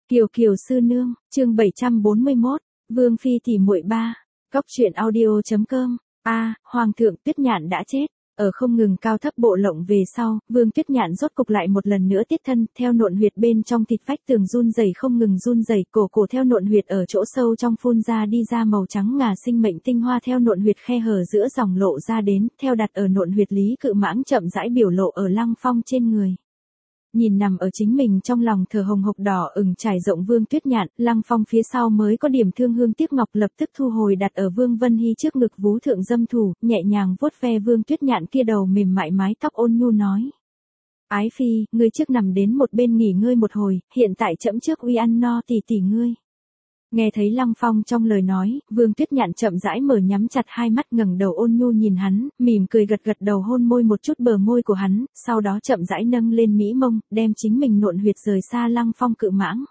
Kiều Kiều sư nương, chương 741, Vương phi tỷ muội 3. Cóc truyện audio.com. Hoàng thượng Tuyết Nhạn đã chết. Ở không ngừng cao thấp bộ lộng về sau, Vương Tuyết Nhạn rốt cục lại một lần nữa tiết thân, theo nộn huyệt bên trong thịt vách tường run rẩy không ngừng run rẩy, cổ theo nộn huyệt ở chỗ sâu trong phun ra đi ra màu trắng ngà sinh mệnh tinh hoa theo nộn huyệt khe hở giữa dòng lộ ra đến, theo đặt ở nộn huyệt Lý Cự Mãng chậm rãi biểu lộ ở Lăng Phong trên người. Nhìn nằm ở chính mình trong lòng thở hồng hộc đỏ ửng trải rộng Vương Tuyết Nhạn, Lăng Phong phía sau mới có điểm thương hương tiếc ngọc lập tức thu hồi đặt ở Vương Vân Hy trước ngực vú thượng dâm thủ, nhẹ nhàng vuốt ve Vương Tuyết Nhạn kia đầu mềm mại mái tóc ôn nhu nói. Ái phi, ngươi trước nằm đến một bên nghỉ ngơi một hồi, hiện tại chậm trước uy ăn no tỷ tỷ ngươi. Nghe thấy Lăng Phong trong lời nói, Vương Tuyết Nhạn chậm rãi mở nhắm chặt hai mắt ngẩng đầu ôn nhu nhìn hắn, mỉm cười gật gật đầu hôn môi một chút bờ môi của hắn, sau đó chậm rãi nâng lên mỹ mông, đem chính mình nộn huyệt rời xa Lăng Phong Cự Mãng.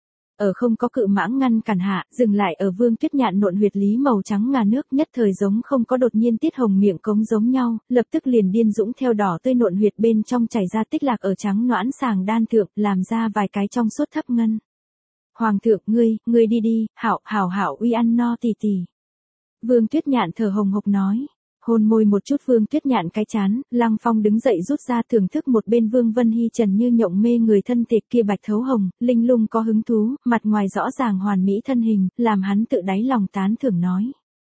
Ở không có Cự Mãng ngăn cản hạ, dừng lại ở Vương Tuyết Nhạn nộn huyệt lý màu trắng ngà nước nhất thời giống không có đột nhiên tiết hồng miệng cống giống nhau, lập tức liền điên dũng theo đỏ tươi nộn huyệt bên trong chảy ra tích lạc ở trắng noãn sàng đan thượng, làm ra vài cái trong suốt thấp ngân. Hoàng thượng ngươi đi đi, hảo uy ăn no tỷ tỷ. Vương Tuyết Nhạn thở hồng hộc nói. Hôn môi một chút Vương Tuyết Nhạn cái chán, Lăng Phong đứng dậy rút ra thưởng thức một bên Vương Vân Hy trần như nhộng mê người thân thể kia bạch thấu hồng, linh lung có hứng thú, mặt ngoài rõ ràng hoàn mỹ thân hình, làm hắn tự đáy lòng tán thưởng nói.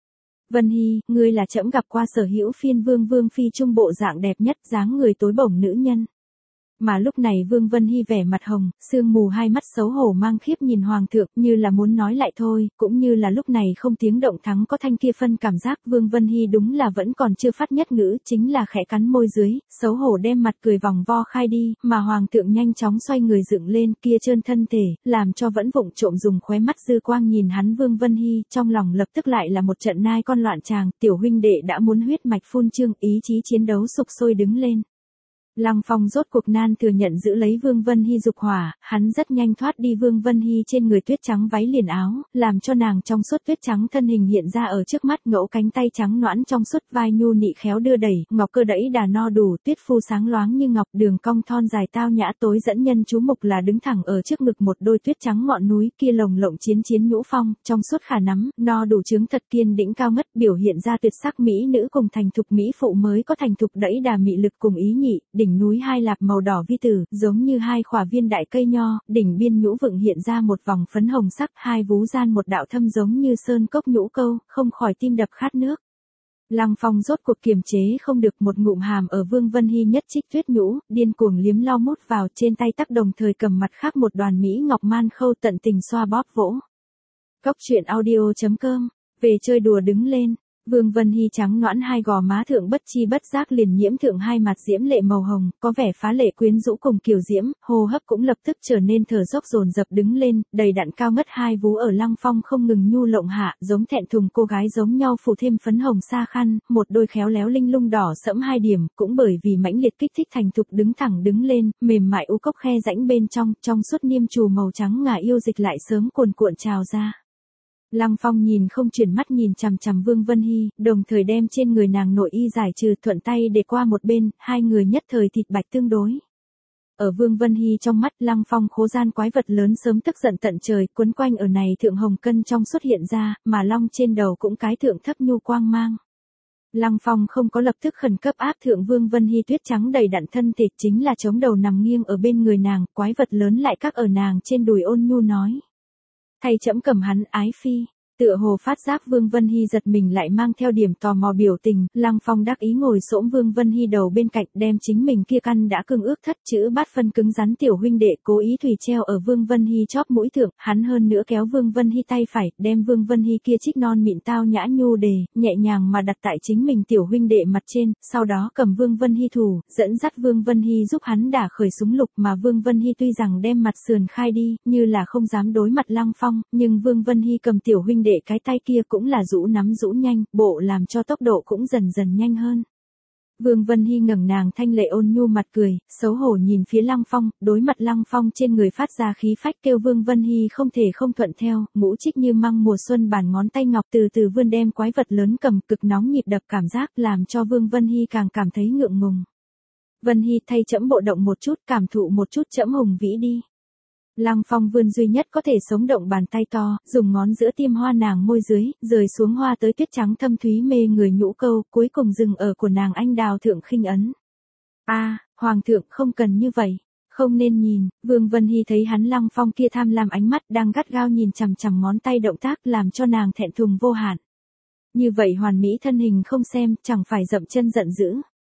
Vân Hy, ngươi là trẫm gặp qua sở hữu phiên vương phi trung bộ dạng đẹp nhất, dáng người tối bổng nữ nhân. Mà lúc này Vương Vân Hy vẻ mặt hồng, sương mù hai mắt xấu hổ mang khiếp nhìn Hoàng thượng, như là muốn nói lại thôi, cũng như là lúc này không tiếng động thắng có thanh kia phân cảm giác Vương Vân Hy đúng là vẫn còn chưa phát nhất ngữ, chính là khẽ cắn môi dưới, xấu hổ đem mặt cười vòng vo khai đi, mà Hoàng thượng nhanh chóng xoay người dựng lên kia trơn thân thể, làm cho vẫn vụng trộm dùng khóe mắt dư quang nhìn hắn Vương Vân Hy, trong lòng lập tức lại là một trận nai con loạn tràng, tiểu huynh đệ đã muốn huyết mạch phun trương, ý chí chiến đấu sục sôi đứng lên. Lăng Phong rốt cuộc nan thừa nhận giữ lấy Vương Vân Hy dục hỏa, hắn rất nhanh thoát đi Vương Vân Hy trên người tuyết trắng váy liền áo, làm cho nàng trong suốt tuyết trắng thân hình hiện ra ở trước mắt ngẫu cánh tay trắng noãn trong suốt vai nhu nị khéo đưa đẩy, ngọc cơ đẫy đà no đủ, tuyết phu sáng loáng như ngọc đường cong thon dài tao nhã tối dẫn nhân chú mục là đứng thẳng ở trước ngực một đôi tuyết trắng ngọn núi kia lồng lộng chiến nhũ phong, trong suốt khả nắm, no đủ trướng thật kiên đĩnh cao ngất biểu hiện ra tuyệt sắc mỹ nữ cùng thành thục mỹ phụ mới có thành thục đẫy đà mị lực cùng ý nhị. Đỉnh núi hai lạp màu đỏ vi tử, giống như hai khỏa viên đại cây nho, đỉnh biên nhũ vựng hiện ra một vòng phấn hồng sắc, hai vú gian một đạo thâm giống như sơn cốc nhũ câu, không khỏi tim đập khát nước. Lăng Phong rốt cuộc kiềm chế không được một ngụm hàm ở Vương Vân Hy nhất trích tuyết nhũ, điên cuồng liếm lo mút vào trên tay tắc đồng thời cầm mặt khác một đoàn mỹ ngọc man khâu tận tình xoa bóp vỗ. Cóc truyện audio.com, về chơi đùa đứng lên. Vương Vân Hy trắng noãn hai gò má thượng bất chi bất giác liền nhiễm thượng hai mặt diễm lệ màu hồng, có vẻ phá lệ quyến rũ cùng kiều diễm, hô hấp cũng lập tức trở nên thở dốc dồn dập đứng lên, đầy đặn cao ngất hai vú ở Lăng Phong không ngừng nhu lộng hạ, giống thẹn thùng cô gái giống nhau phủ thêm phấn hồng sa khăn, một đôi khéo léo linh lung đỏ sẫm hai điểm, cũng bởi vì mãnh liệt kích thích thành thục đứng thẳng đứng lên, mềm mại u cốc khe rãnh bên trong suốt niêm trù màu trắng ngà yêu dịch lại sớm cuồn cuộn trào ra. Lăng Phong nhìn không chuyển mắt nhìn chằm chằm Vương Vân Hy, đồng thời đem trên người nàng nội y giải trừ thuận tay để qua một bên, hai người nhất thời thịt bạch tương đối. Ở Vương Vân Hy trong mắt Lăng Phong khố gian quái vật lớn sớm tức giận tận trời, quấn quanh ở này thượng hồng cân trong xuất hiện ra, mà long trên đầu cũng cái thượng thấp nhu quang mang. Lăng Phong không có lập tức khẩn cấp áp thượng Vương Vân Hy tuyết trắng đầy đặn thân thể chính là chống đầu nằm nghiêng ở bên người nàng, quái vật lớn lại các ở nàng trên đùi ôn nhu nói. Thay trẫm cầm hắn ái phi, tựa hồ phát giác Vương Vân Hy giật mình lại mang theo điểm tò mò biểu tình, Lăng Phong đắc ý ngồi xổm Vương Vân Hy đầu bên cạnh đem chính mình kia căn đã cương ước thất chữ bát phân cứng rắn tiểu huynh đệ cố ý thủy treo ở Vương Vân Hy chóp mũi thượng, hắn hơn nữa kéo Vương Vân Hy tay phải, đem Vương Vân Hy kia trích non mịn tao nhã nhu đề, nhẹ nhàng mà đặt tại chính mình tiểu huynh đệ mặt trên, sau đó cầm Vương Vân Hy thủ, dẫn dắt Vương Vân Hy giúp hắn đả khởi súng lục mà Vương Vân Hy tuy rằng đem mặt sườn khai đi, như là không dám đối mặt Lăng Phong, nhưng Vương Vân Hy cầm tiểu huynh đệ cái tay kia cũng là rũ nắm rũ nhanh, bộ làm cho tốc độ cũng dần dần nhanh hơn. Vương Vân Hy ngẩng nàng thanh lệ ôn nhu mặt cười, xấu hổ nhìn phía Lăng Phong, đối mặt Lăng Phong trên người phát ra khí phách kêu Vương Vân Hy không thể không thuận theo, ngũ trích như măng mùa xuân bàn ngón tay ngọc từ từ vươn đem quái vật lớn cầm cực nóng nhịp đập cảm giác làm cho Vương Vân Hy càng cảm thấy ngượng ngùng. Vân Hy thay trẫm bộ động một chút cảm thụ một chút trẫm hùng vĩ đi. Lăng Phong vươn duy nhất có thể sống động bàn tay to, dùng ngón giữa tiêm hoa nàng môi dưới, rời xuống hoa tới tuyết trắng thâm thúy mê người nhũ câu, cuối cùng dừng ở của nàng anh đào thượng khinh ấn. Hoàng thượng không cần như vậy, không nên nhìn. Vương Vân Hy thấy hắn Lăng Phong kia tham lam ánh mắt đang gắt gao nhìn chằm chằm ngón tay động tác làm cho nàng thẹn thùng vô hạn. Như vậy hoàn mỹ thân hình không xem, chẳng phải dậm chân giận dữ.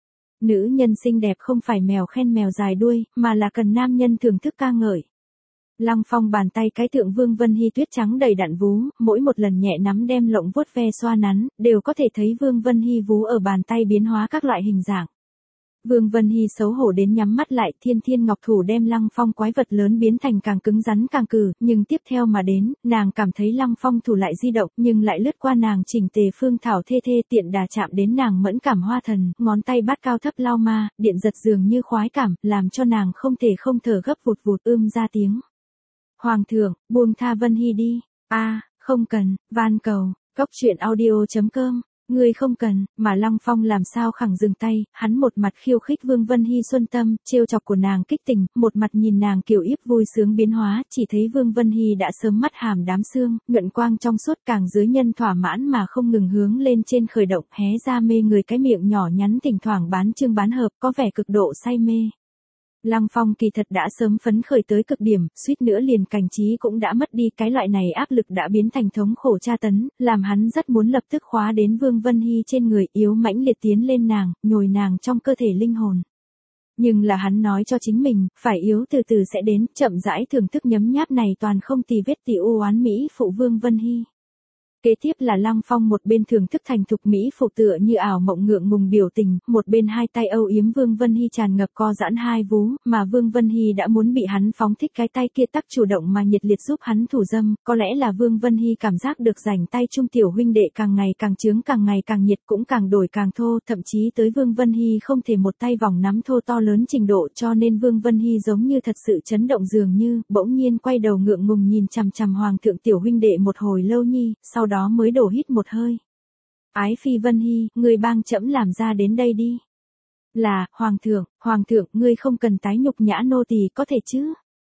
Nữ nhân xinh đẹp không phải mèo khen mèo dài đuôi, mà là cần nam nhân thưởng thức ca ngợi. Lăng Phong bàn tay cái thượng Vương Vân Hy tuyết trắng đầy đặn vú, mỗi một lần nhẹ nắm đem lộng vuốt ve xoa nắn, đều có thể thấy Vương Vân Hy vú ở bàn tay biến hóa các loại hình dạng. Vương Vân Hy xấu hổ đến nhắm mắt lại, thiên thiên ngọc thủ đem Lăng Phong quái vật lớn biến thành càng cứng rắn càng cừ, nhưng tiếp theo mà đến, nàng cảm thấy Lăng Phong thủ lại di động, nhưng lại lướt qua nàng chỉnh tề phương thảo thê thê tiện đà chạm đến nàng mẫn cảm hoa thần, ngón tay bắt cao thấp lao ma, điện giật dường như khoái cảm, làm cho nàng không thể không thở gấp vụt vụt ra tiếng. Hoàng thượng, buông tha Vân Hy đi. Không cần, van cầu. Cốc truyện audio.com. Ngươi không cần, mà Lăng Phong làm sao khẳng dừng tay, hắn một mặt khiêu khích Vương Vân Hy xuân tâm, trêu chọc của nàng kích tình, một mặt nhìn nàng kiều yếp vui sướng biến hóa, chỉ thấy Vương Vân Hy đã sớm mắt hàm đám xương, nhuận quang trong suốt càng dưới nhân thỏa mãn mà không ngừng hướng lên trên khởi động, hé ra mê người cái miệng nhỏ nhắn thỉnh thoảng bán trương bán hợp, có vẻ cực độ say mê. Lăng Phong kỳ thật đã sớm phấn khởi tới cực điểm, suýt nữa liền cảnh trí cũng đã mất đi, cái loại này áp lực đã biến thành thống khổ tra tấn, làm hắn rất muốn lập tức khóa đến Vương Vân Hy trên người, yếu mãnh liệt tiến lên nàng, nhồi nàng trong cơ thể linh hồn. Nhưng là hắn nói cho chính mình, phải yếu từ từ sẽ đến, chậm rãi thưởng thức nhấm nháp này toàn không tì vết tì u oán mỹ phụ Vương Vân Hy. Kế tiếp là Lăng Phong một bên thưởng thức thành thục mỹ phụ tựa như ảo mộng ngượng ngùng biểu tình, một bên hai tay âu yếm Vương Vân Hy tràn ngập co giãn hai vú, mà Vương Vân Hy đã muốn bị hắn phóng thích cái tay kia tắc chủ động mà nhiệt liệt giúp hắn thủ dâm, có lẽ là Vương Vân Hy cảm giác được rảnh tay trung tiểu huynh đệ càng ngày càng chướng càng ngày càng nhiệt cũng càng đổi càng thô, thậm chí tới Vương Vân Hy không thể một tay vòng nắm thô to lớn trình độ, cho nên Vương Vân Hy giống như thật sự chấn động dường như, bỗng nhiên quay đầu ngượng ngùng nhìn chằm chằm hoàng thượng tiểu huynh đệ một hồi lâu nhi, sau đó mới đổ hít một hơi. Ái phi Vân Hy, ngươi bang trẫm làm ra đến đây đi. Là, hoàng thượng, ngươi không cần tái nhục nhã nô tỳ có thể chứ?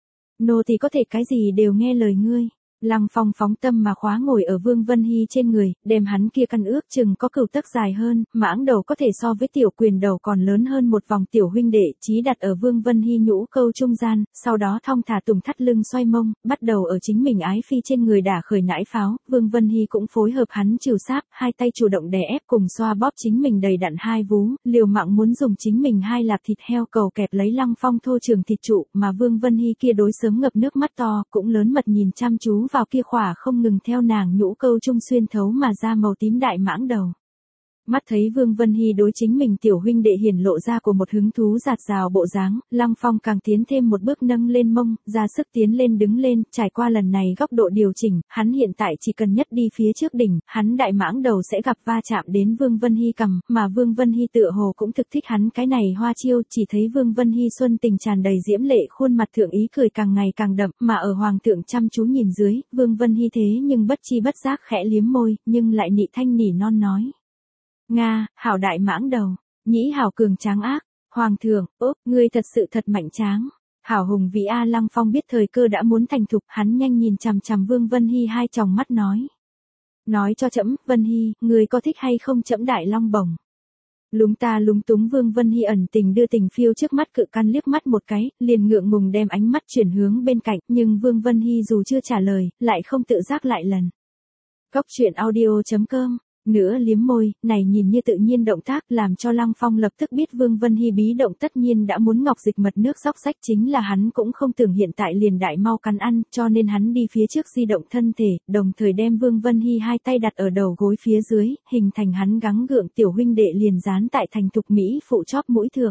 Nô tỳ có thể cái gì đều nghe lời ngươi. Lăng Phong phóng tâm mà khóa ngồi ở Vương Vân Hy trên người, đem hắn kia căn ước chừng có cửu tấc dài hơn, mãng đầu có thể so với tiểu quyền đầu còn lớn hơn một vòng tiểu huynh đệ, chí đặt ở Vương Vân Hy nhũ câu trung gian, sau đó thong thả tùng thắt lưng xoay mông, bắt đầu ở chính mình ái phi trên người đả khởi nãi pháo, Vương Vân Hy cũng phối hợp hắn trừ sáp, hai tay chủ động đè ép cùng xoa bóp chính mình đầy đặn hai vú, liều mạng muốn dùng chính mình hai lạp thịt heo cầu kẹp lấy Lăng Phong thô trường thịt trụ, mà Vương Vân Hy kia đối sớm ngập nước mắt to, cũng lớn mật nhìn chăm chú vào kia khỏa không ngừng theo nàng nhũ câu trung xuyên thấu mà ra màu tím đại mãng đầu. Mắt thấy Vương Vân Hy đối chính mình tiểu huynh đệ hiển lộ ra của một hứng thú giạt rào bộ dáng, Lăng Phong càng tiến thêm một bước nâng lên mông, ra sức tiến lên đứng lên, trải qua lần này góc độ điều chỉnh, hắn hiện tại chỉ cần nhất đi phía trước đỉnh, hắn đại mãng đầu sẽ gặp va chạm đến Vương Vân Hy cằm, mà Vương Vân Hy tựa hồ cũng thực thích hắn cái này hoa chiêu, chỉ thấy Vương Vân Hy xuân tình tràn đầy diễm lệ, khuôn mặt thượng ý cười càng ngày càng đậm, mà ở hoàng thượng chăm chú nhìn dưới, Vương Vân Hy thế nhưng bất chi bất giác khẽ liếm môi, nhưng lại nị thanh nỉ non nói. Nga, hảo đại mãng đầu, nhĩ hảo cường tráng ác, hoàng thượng, ngươi thật sự thật mạnh tráng. Hảo hùng vĩ A. Lăng Phong biết thời cơ đã muốn thành thục, hắn nhanh nhìn chằm chằm Vương Vân Hy hai tròng mắt nói. Nói cho trẫm, Vân Hy, ngươi có thích hay không trẫm đại long bổng. Lúng ta lúng túng Vương Vân Hy ẩn tình đưa tình phiêu trước mắt cự căn liếc mắt một cái, liền ngượng ngùng đem ánh mắt chuyển hướng bên cạnh, nhưng Vương Vân Hy dù chưa trả lời, lại không tự giác lại lần. Cốc truyện audio.com. Nữa liếm môi, này nhìn như tự nhiên động tác làm cho Lăng Phong lập tức biết Vương Vân Hy bí động tất nhiên đã muốn ngọc dịch mật nước róc rách, chính là hắn cũng không tưởng hiện tại liền đại mau cắn ăn, cho nên hắn đi phía trước di động thân thể, đồng thời đem Vương Vân Hy hai tay đặt ở đầu gối phía dưới, hình thành hắn gắng gượng tiểu huynh đệ liền dán tại thành thục mỹ phụ chóp mũi thượng.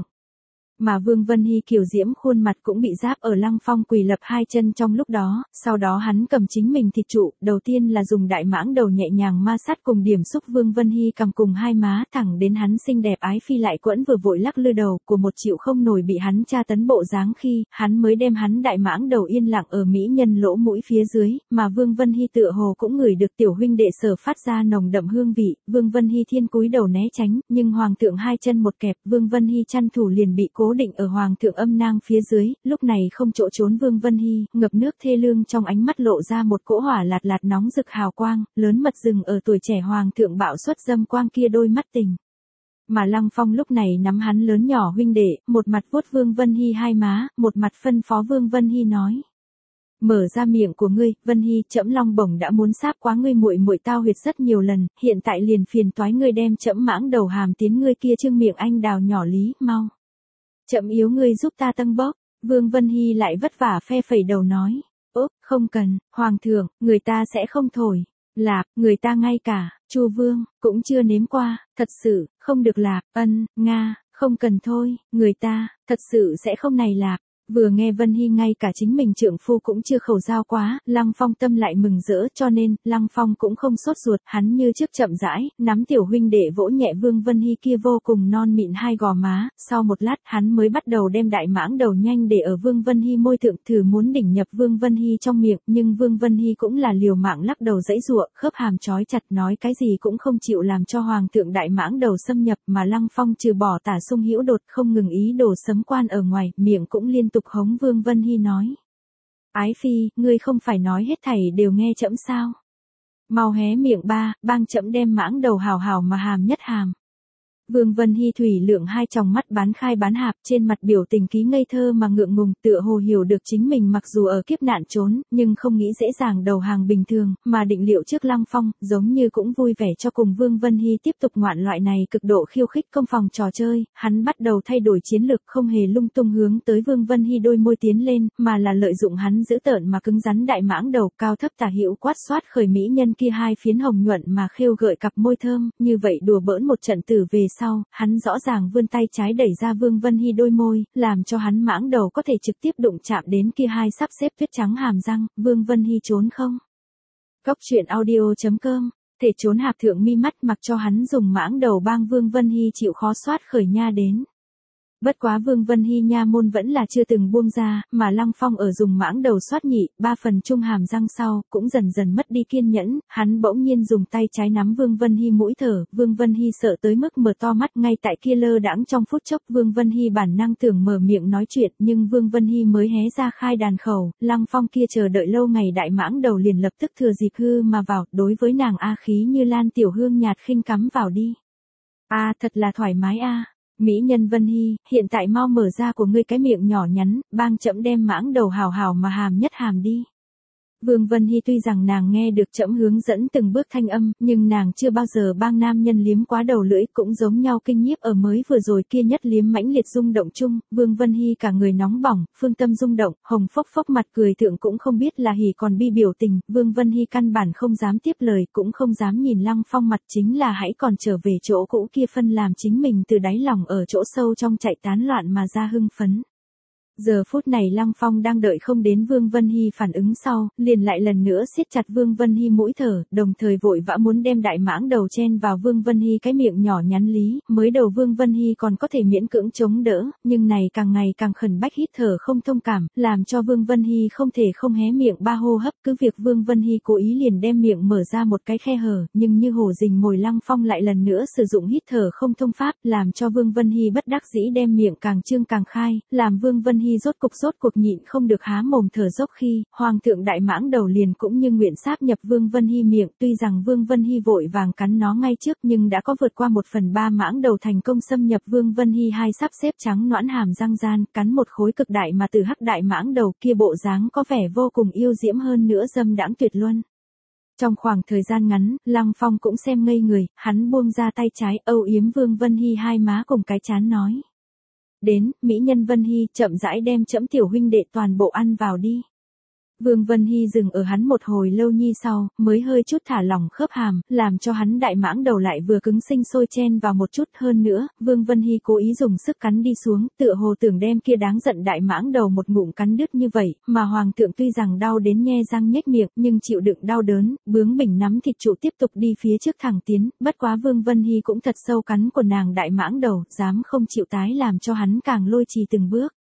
Mà Vương Vân Hy kiều diễm khuôn mặt cũng bị giáp ở Lăng Phong quỳ lập hai chân trong lúc đó, sau đó hắn cầm chính mình thịt trụ, đầu tiên là dùng đại mãng đầu nhẹ nhàng ma sát cùng điểm xúc Vương Vân Hy cầm cùng hai má thẳng đến hắn xinh đẹp ái phi lại quẫn vừa vội lắc lư đầu của một chịu không nổi bị hắn tra tấn bộ dáng khi, hắn mới đem hắn đại mãng đầu yên lặng ở mỹ nhân lỗ mũi phía dưới, mà Vương Vân Hy tựa hồ cũng ngửi được tiểu huynh đệ sở phát ra nồng đậm hương vị, Vương Vân Hy thiên cúi đầu né tránh, nhưng hoàng thượng hai chân một kẹp, Vương Vân Hy chăn thủ liền bị cố cố định ở hoàng thượng âm nang phía dưới, lúc này không chỗ trốn Vương Vân Hy, ngập nước thê lương trong ánh mắt lộ ra một cỗ hỏa lạt lạt nóng rực hào quang, lớn mật rừng ở tuổi trẻ hoàng thượng bạo xuất dâm quang kia đôi mắt tình. Mà Lăng Phong lúc này nắm hắn lớn nhỏ huynh đệ, một mặt vuốt Vương Vân Hy hai má, một mặt phân phó Vương Vân Hy nói. Mở ra miệng của ngươi, Vân Hy, trẫm Long Bổng đã muốn sáp quá ngươi muội muội tao huyệt rất nhiều lần, hiện tại liền phiền toái ngươi đem trẫm mãng đầu hàm tiến ngươi kia trương miệng anh đào nhỏ lý, mau. Trẫm yếu ngươi giúp ta tăng bóp, Vương Vân Hy lại vất vả phe phẩy đầu nói. Ốp, không cần, hoàng thượng, người ta sẽ không thổi. Lạp, người ta ngay cả, Chu Vương, cũng chưa nếm qua, thật sự, không được lạp, Nga, không cần thôi, người ta, thật sự sẽ không này lạp. Vừa nghe Vân Hy ngay cả chính mình trượng phu cũng chưa khẩu giao quá, Lăng Phong tâm lại mừng rỡ cho nên, Lăng Phong cũng không sốt ruột, hắn như trước chậm rãi, nắm tiểu huynh đệ vỗ nhẹ Vương Vân Hy kia vô cùng non mịn hai gò má, sau một lát hắn mới bắt đầu đem đại mãng đầu nhanh để ở Vương Vân Hy môi thượng thử muốn đỉnh nhập Vương Vân Hy trong miệng, nhưng Vương Vân Hy cũng là liều mạng lắc đầu giãy giụa, khớp hàm trói chặt nói cái gì cũng không chịu làm cho hoàng thượng đại mãng đầu xâm nhập mà Lăng Phong trừ bỏ tả sung hữu đột không ngừng ý đồ sấm quan ở ngoài, miệng cũng liên tục hống Vương Vân Hy nói. Ái phi, ngươi không phải nói hết thảy đều nghe trẫm sao? Mau hé miệng bang trẫm đem mãng đầu hào hào mà hàm nhất hàm. Vương Vân Hy thủy lượng hai tròng mắt bán khai bán hạp trên mặt biểu tình ký ngây thơ mà ngượng ngùng tựa hồ hiểu được chính mình mặc dù ở kiếp nạn trốn, nhưng không nghĩ dễ dàng đầu hàng bình thường, mà định liệu trước Lăng Phong, giống như cũng vui vẻ cho cùng Vương Vân Hy tiếp tục ngoạn loại này cực độ khiêu khích công phòng trò chơi, hắn bắt đầu thay đổi chiến lược không hề lung tung hướng tới Vương Vân Hy đôi môi tiến lên, mà là lợi dụng hắn giữ tợn mà cứng rắn đại mãng đầu cao thấp tả hữu quát xoát khởi mỹ nhân kia hai phiến hồng nhuận mà khêu gợi cặp môi thơm, như vậy đùa bỡn một trận tử về sau, hắn rõ ràng vươn tay trái đẩy ra Vương Vân Hy đôi môi, làm cho hắn mãng đầu có thể trực tiếp đụng chạm đến kia hai sắp xếp tuyết trắng hàm răng, Vương Vân Hy trốn không? Cóc truyện audio.com, thể trốn hạp thượng mi mắt mặc cho hắn dùng mãng đầu bang Vương Vân Hy chịu khó soát khởi nha đến. Bất quá Vương Vân Hy nha môn vẫn là chưa từng buông ra, mà Lăng Phong ở dùng mãng đầu xoát nhị, 3 phần chung hàm răng sau, cũng dần dần mất đi kiên nhẫn, hắn bỗng nhiên dùng tay trái nắm Vương Vân Hy mũi thở, Vương Vân Hy sợ tới mức mở to mắt ngay tại kia lơ đãng trong phút chốc Vương Vân Hy bản năng tưởng mở miệng nói chuyện, nhưng Vương Vân Hy mới hé ra khai đàn khẩu, Lăng Phong kia chờ đợi lâu ngày đại mãng đầu liền lập tức thừa dịp hư mà vào, đối với nàng a khí như lan tiểu hương nhạt khinh cắm vào đi. A thật là thoải mái a. Mỹ nhân Vân Hy, hiện tại mau mở ra của ngươi cái miệng nhỏ nhắn, bang trẫm đem mãng đầu hào hào mà hàm nhất hàm đi. Vương Vân Hy tuy rằng nàng nghe được trẫm hướng dẫn từng bước thanh âm, nhưng nàng chưa bao giờ bang nam nhân liếm quá đầu lưỡi, cũng giống nhau kinh nhiếp ở mới vừa rồi kia nhất liếm mãnh liệt rung động chung, Vương Vân Hy cả người nóng bỏng, phương tâm rung động, hồng phốc phốc mặt cười thượng cũng không biết là hỉ còn bi biểu tình, Vương Vân Hy căn bản không dám tiếp lời, cũng không dám nhìn Lăng Phong mặt chính là hãy còn trở về chỗ cũ kia phân làm chính mình từ đáy lòng ở chỗ sâu trong chạy tán loạn mà ra hưng phấn. Giờ phút này Lăng Phong đang đợi không đến Vương Vân Hy phản ứng sau, liền lại lần nữa siết chặt Vương Vân Hy mũi thở, đồng thời vội vã muốn đem đại mãng đầu chen vào Vương Vân Hy cái miệng nhỏ nhắn lý, mới đầu Vương Vân Hy còn có thể miễn cưỡng chống đỡ, nhưng này càng ngày càng khẩn bách hít thở không thông cảm, làm cho Vương Vân Hy không thể không hé miệng ba hô hấp, cứ việc Vương Vân Hy cố ý liền đem miệng mở ra một cái khe hở, nhưng như hổ rình mồi Lăng Phong lại lần nữa sử dụng hít thở không thông pháp, làm cho Vương Vân Hy bất đắc dĩ đem miệng càng trương càng khai, làm Vương Vân Hy rốt cuộc nhịn không được há mồm thở dốc khi, hoàng thượng đại mãng đầu liền cũng như nguyện sáp nhập Vương Vân Hy miệng, tuy rằng Vương Vân Hy vội vàng cắn nó ngay trước nhưng đã có vượt qua 1/3 mãng đầu thành công xâm nhập Vương Vân Hy hai sắp xếp trắng nõn hàm răng gian, cắn một khối cực đại mà từ hắc đại mãng đầu kia bộ dáng có vẻ vô cùng yêu diễm hơn nữa dâm đãng tuyệt luân. Trong khoảng thời gian ngắn, Lăng Phong cũng xem ngây người, hắn buông ra tay trái âu yếm Vương Vân Hy hai má cùng cái chán nói. Đến, mỹ nhân Vân Hy, chậm rãi đem trẫm tiểu huynh đệ toàn bộ ăn vào đi. Vương Vân Hy dừng ở hắn một hồi lâu nhi sau, mới hơi chút thả lỏng khớp hàm, làm cho hắn đại mãng đầu lại vừa cứng sinh sôi chen vào một chút hơn nữa, Vương Vân Hy cố ý dùng sức cắn đi xuống, tựa hồ tưởng đem kia đáng giận đại mãng đầu một ngụm cắn đứt như vậy, mà hoàng thượng tuy rằng đau đến nhe răng nhếch miệng, nhưng chịu đựng đau đớn, bướng bỉnh nắm thịt trụ tiếp tục đi phía trước thẳng tiến, bất quá Vương Vân Hy cũng thật sâu cắn của nàng đại mãng đầu, dám không chịu tái làm cho hắn càng lôi trì từng bước.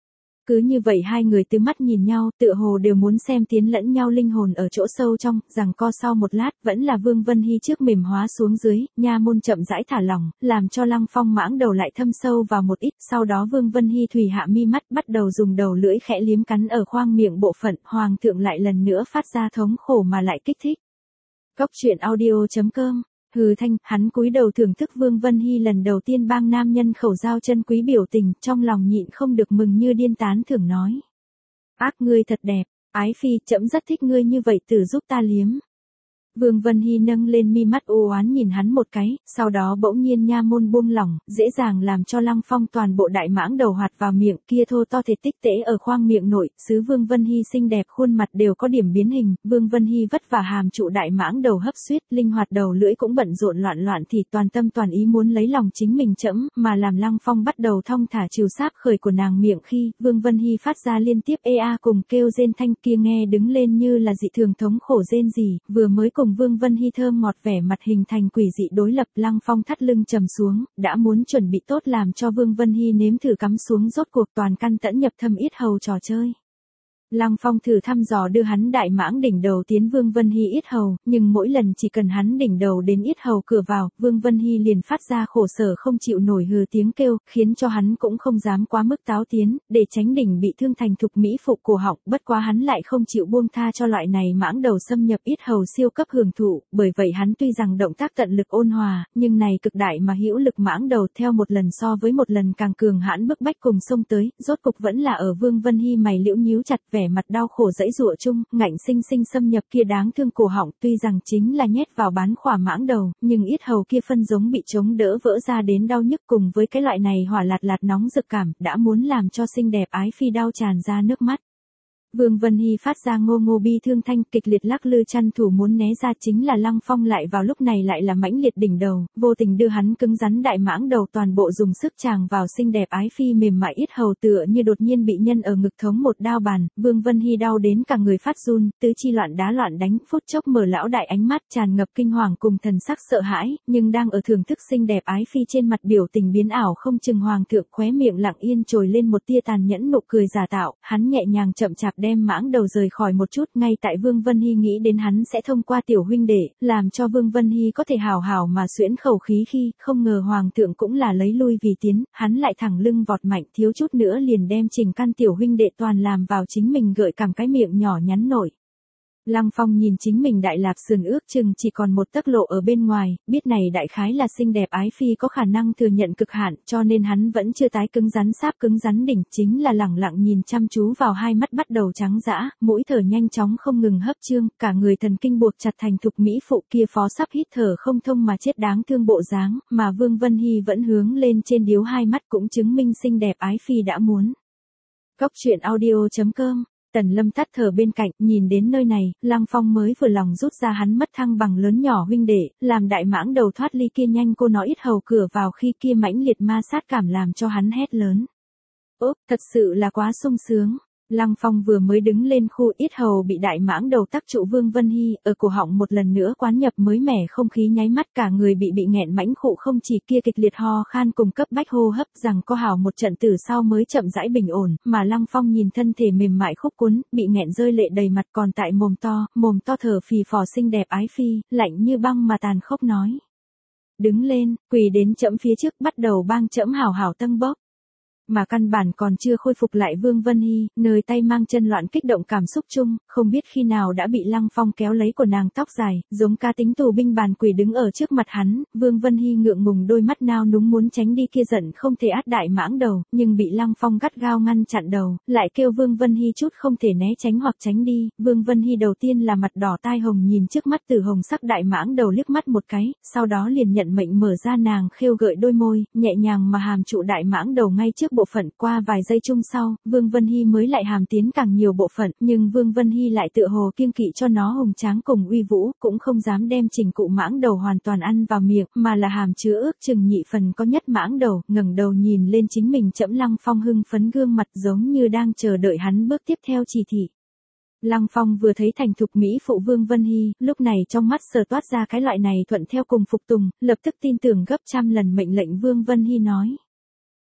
Cứ như vậy hai người từ mắt nhìn nhau, tựa hồ đều muốn xem tiến lẫn nhau linh hồn ở chỗ sâu trong, rằng co sau một lát, vẫn là Vương Vân Hy trước mềm hóa xuống dưới, nha môn chậm rãi thả lỏng, làm cho Lăng Phong mãng đầu lại thâm sâu vào một ít, sau đó Vương Vân Hy thủy hạ mi mắt, bắt đầu dùng đầu lưỡi khẽ liếm cắn ở khoang miệng bộ phận, hoàng thượng lại lần nữa phát ra thống khổ mà lại kích thích. Cốc truyện audio.com. Hừ thanh, hắn cúi đầu thưởng thức Vương Vân Hy lần đầu tiên bang nam nhân khẩu giao chân quý biểu tình, trong lòng nhịn không được mừng như điên tán thưởng nói. Ác ngươi thật đẹp, ái phi, trẫm rất thích ngươi như vậy tử giúp ta liếm. Vương Vân Hy nâng lên mi mắt u oán nhìn hắn một cái, sau đó bỗng nhiên nha môn buông lỏng, dễ dàng làm cho Lăng Phong toàn bộ đại mãng đầu hoạt vào miệng, kia thô to thể tích tễ ở khoang miệng nội, sứ Vương Vân Hy xinh đẹp khuôn mặt đều có điểm biến hình, Vương Vân Hy vất vả hàm trụ đại mãng đầu hấp suýt, linh hoạt đầu lưỡi cũng bận rộn loạn thì toàn tâm toàn ý muốn lấy lòng chính mình trẫm, mà làm Lăng Phong bắt đầu thong thả trừ sáp khởi của nàng miệng khi, Vương Vân Hy phát ra liên tiếp ea cùng kêu rên thanh kia nghe đứng lên như là dị thường thống khổ rên rỉ, vừa mới cùng Vương Vân Hy thơm ngọt vẻ mặt hình thành quỷ dị đối lập, Lăng Phong thắt lưng trầm xuống, đã muốn chuẩn bị tốt làm cho Vương Vân Hy nếm thử cắm xuống rốt cuộc toàn căn tẫn nhập thâm yết hầu trò chơi. Lăng Phong thử thăm dò đưa hắn đại mãng đỉnh đầu tiến Vương Vân Hy yết hầu, nhưng mỗi lần chỉ cần hắn đỉnh đầu đến yết hầu cửa vào, Vương Vân Hy liền phát ra khổ sở không chịu nổi hừ tiếng kêu, khiến cho hắn cũng không dám quá mức táo tiến, để tránh đỉnh bị thương thành thục mỹ phục cổ họng, bất quá hắn lại không chịu buông tha cho loại này mãng đầu xâm nhập yết hầu siêu cấp hưởng thụ, bởi vậy hắn tuy rằng động tác tận lực ôn hòa, nhưng này cực đại mà hữu lực mãng đầu theo một lần so với một lần càng cường hãn bức bách cùng xông tới, rốt cục vẫn là ở Vương Vân Hy mày liễu nhíu chặt vẻ mặt đau khổ dãy dụa chung, ngạnh sinh sinh xâm nhập kia đáng thương cổ họng, tuy rằng chính là nhét vào bán khỏa mãng đầu, nhưng yết hầu kia phân giống bị chống đỡ vỡ ra đến đau nhức cùng với cái loại này hỏa lạt lạt nóng rực cảm, đã muốn làm cho xinh đẹp ái phi đau tràn ra nước mắt. Vương Vân Hy phát ra ngô ngô bi thương thanh kịch liệt lắc lư chăn thủ muốn né ra, chính là Lăng Phong lại vào lúc này lại là mãnh liệt đỉnh đầu, vô tình đưa hắn cứng rắn đại mãng đầu toàn bộ dùng sức tràng vào xinh đẹp ái phi mềm mại yết hầu tựa như đột nhiên bị nhân ở ngực thống một đao bàn, Vương Vân Hy đau đến cả người phát run, tứ chi loạn đá loạn đánh, phút chốc mở lão đại ánh mắt tràn ngập kinh hoàng cùng thần sắc sợ hãi, nhưng đang ở thưởng thức xinh đẹp ái phi trên mặt biểu tình biến ảo không chừng hoàng thượng khóe miệng lặng yên trồi lên một tia tàn nhẫn nụ cười giả tạo, hắn nhẹ nhàng chậm chạp đem mãng đầu rời khỏi một chút, ngay tại Vương Vân Hy nghĩ đến hắn sẽ thông qua tiểu huynh đệ, làm cho Vương Vân Hy có thể hào hào mà xuyễn khẩu khí khi, không ngờ hoàng thượng cũng là lấy lui vì tiến, hắn lại thẳng lưng vọt mạnh thiếu chút nữa liền đem trình căn tiểu huynh đệ toàn làm vào chính mình gợi cảm cái miệng nhỏ nhắn nổi. Lăng Phong nhìn chính mình đại lạp sườn ước chừng chỉ còn một tấc lộ ở bên ngoài, biết này đại khái là xinh đẹp ái phi có khả năng thừa nhận cực hạn, cho nên hắn vẫn chưa tái cứng rắn sáp cứng rắn đỉnh, chính là lẳng lặng nhìn chăm chú vào hai mắt bắt đầu trắng dã, mũi thở nhanh chóng không ngừng hấp trương, cả người thần kinh buộc chặt thành thục mỹ phụ kia phó sắp hít thở không thông mà chết đáng thương bộ dáng, mà Vương Vân Hy vẫn hướng lên trên điếu hai mắt cũng chứng minh xinh đẹp ái phi đã muốn. Cốc truyện audio.com. Tần Lâm tắt thở bên cạnh, nhìn đến nơi này, Lăng Phong mới vừa lòng rút ra hắn mất thăng bằng lớn nhỏ huynh đệ, làm đại mãng đầu thoát ly kia nhanh cô nó ít hầu cửa vào khi kia mãnh liệt ma sát cảm làm cho hắn hét lớn. Ốp, thật sự là quá sung sướng. Lăng Phong vừa mới đứng lên khu ít hầu bị đại mãng đầu tắc trụ Vương Vân Hy, ở cổ họng một lần nữa quán nhập mới mẻ không khí nháy mắt cả người bị nghẹn mãnh khụ không chỉ kia kịch liệt ho khan cùng cấp bách hô hấp rằng có hào một trận tử sau mới chậm rãi bình ổn, mà Lăng Phong nhìn thân thể mềm mại khúc cuốn, bị nghẹn rơi lệ đầy mặt còn tại mồm to thở phì phò xinh đẹp ái phi, lạnh như băng mà tàn khốc nói. Đứng lên, quỳ đến trẫm phía trước bắt đầu bang trẫm hào hào tâng bốc. Mà căn bản còn chưa khôi phục lại Vương Vân Hy, nơi tay mang chân loạn kích động cảm xúc chung, không biết khi nào đã bị Lăng Phong kéo lấy của nàng tóc dài, giống ca tính tù binh bàn quỷ đứng ở trước mặt hắn, Vương Vân Hy ngượng ngùng đôi mắt nao núng muốn tránh đi kia giận không thể át đại mãng đầu, nhưng bị Lăng Phong gắt gao ngăn chặn đầu, lại kêu Vương Vân Hy chút không thể né tránh hoặc tránh đi, Vương Vân Hy đầu tiên là mặt đỏ tai hồng nhìn trước mắt từ hồng sắc đại mãng đầu liếc mắt một cái, sau đó liền nhận mệnh mở ra nàng khêu gợi đôi môi, nhẹ nhàng mà hàm trụ đại mãng đầu ngay trước bộ phận, qua vài giây chung sau, Vương Vân Hy mới lại hàm tiến càng nhiều bộ phận, nhưng Vương Vân Hy lại tựa hồ kiêng kỵ cho nó hùng tráng cùng uy vũ, cũng không dám đem trình cụ mãng đầu hoàn toàn ăn vào miệng, mà là hàm chứa ước chừng nhị phần có nhất mãng đầu, ngẩng đầu nhìn lên chính mình trẫm Lăng Phong hưng phấn gương mặt giống như đang chờ đợi hắn bước tiếp theo chỉ thị. Lăng Phong vừa thấy thành thục mỹ phụ Vương Vân Hy, lúc này trong mắt sờ toát ra cái loại này thuận theo cùng phục tùng, lập tức tin tưởng gấp trăm lần mệnh lệnh Vương Vân Hy nói.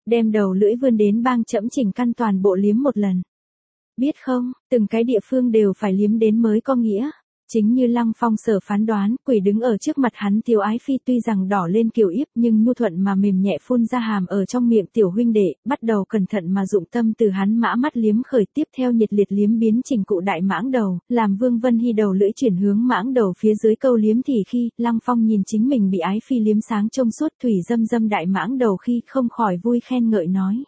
đem đầu lưỡi vươn đến bang trẫm chỉnh căn toàn bộ liếm một lần. Biết không, từng cái địa phương đều phải liếm đến mới có nghĩa. Chính như Lăng Phong sở phán đoán, quỷ đứng ở trước mặt hắn Tiêu Ái Phi tuy rằng đỏ lên kiểu yếp nhưng nhu thuận mà mềm nhẹ phun ra hàm ở trong miệng tiểu huynh đệ, bắt đầu cẩn thận mà dụng tâm từ hắn mã mắt liếm khởi, tiếp theo nhiệt liệt liếm biến chỉnh cụ đại mãng đầu, làm Vương Vân Hy đầu lưỡi chuyển hướng mãng đầu phía dưới câu liếm thì khi Lăng Phong nhìn chính mình bị Ái Phi liếm sáng trông suốt thủy dâm đại mãng đầu khi không khỏi vui khen ngợi nói.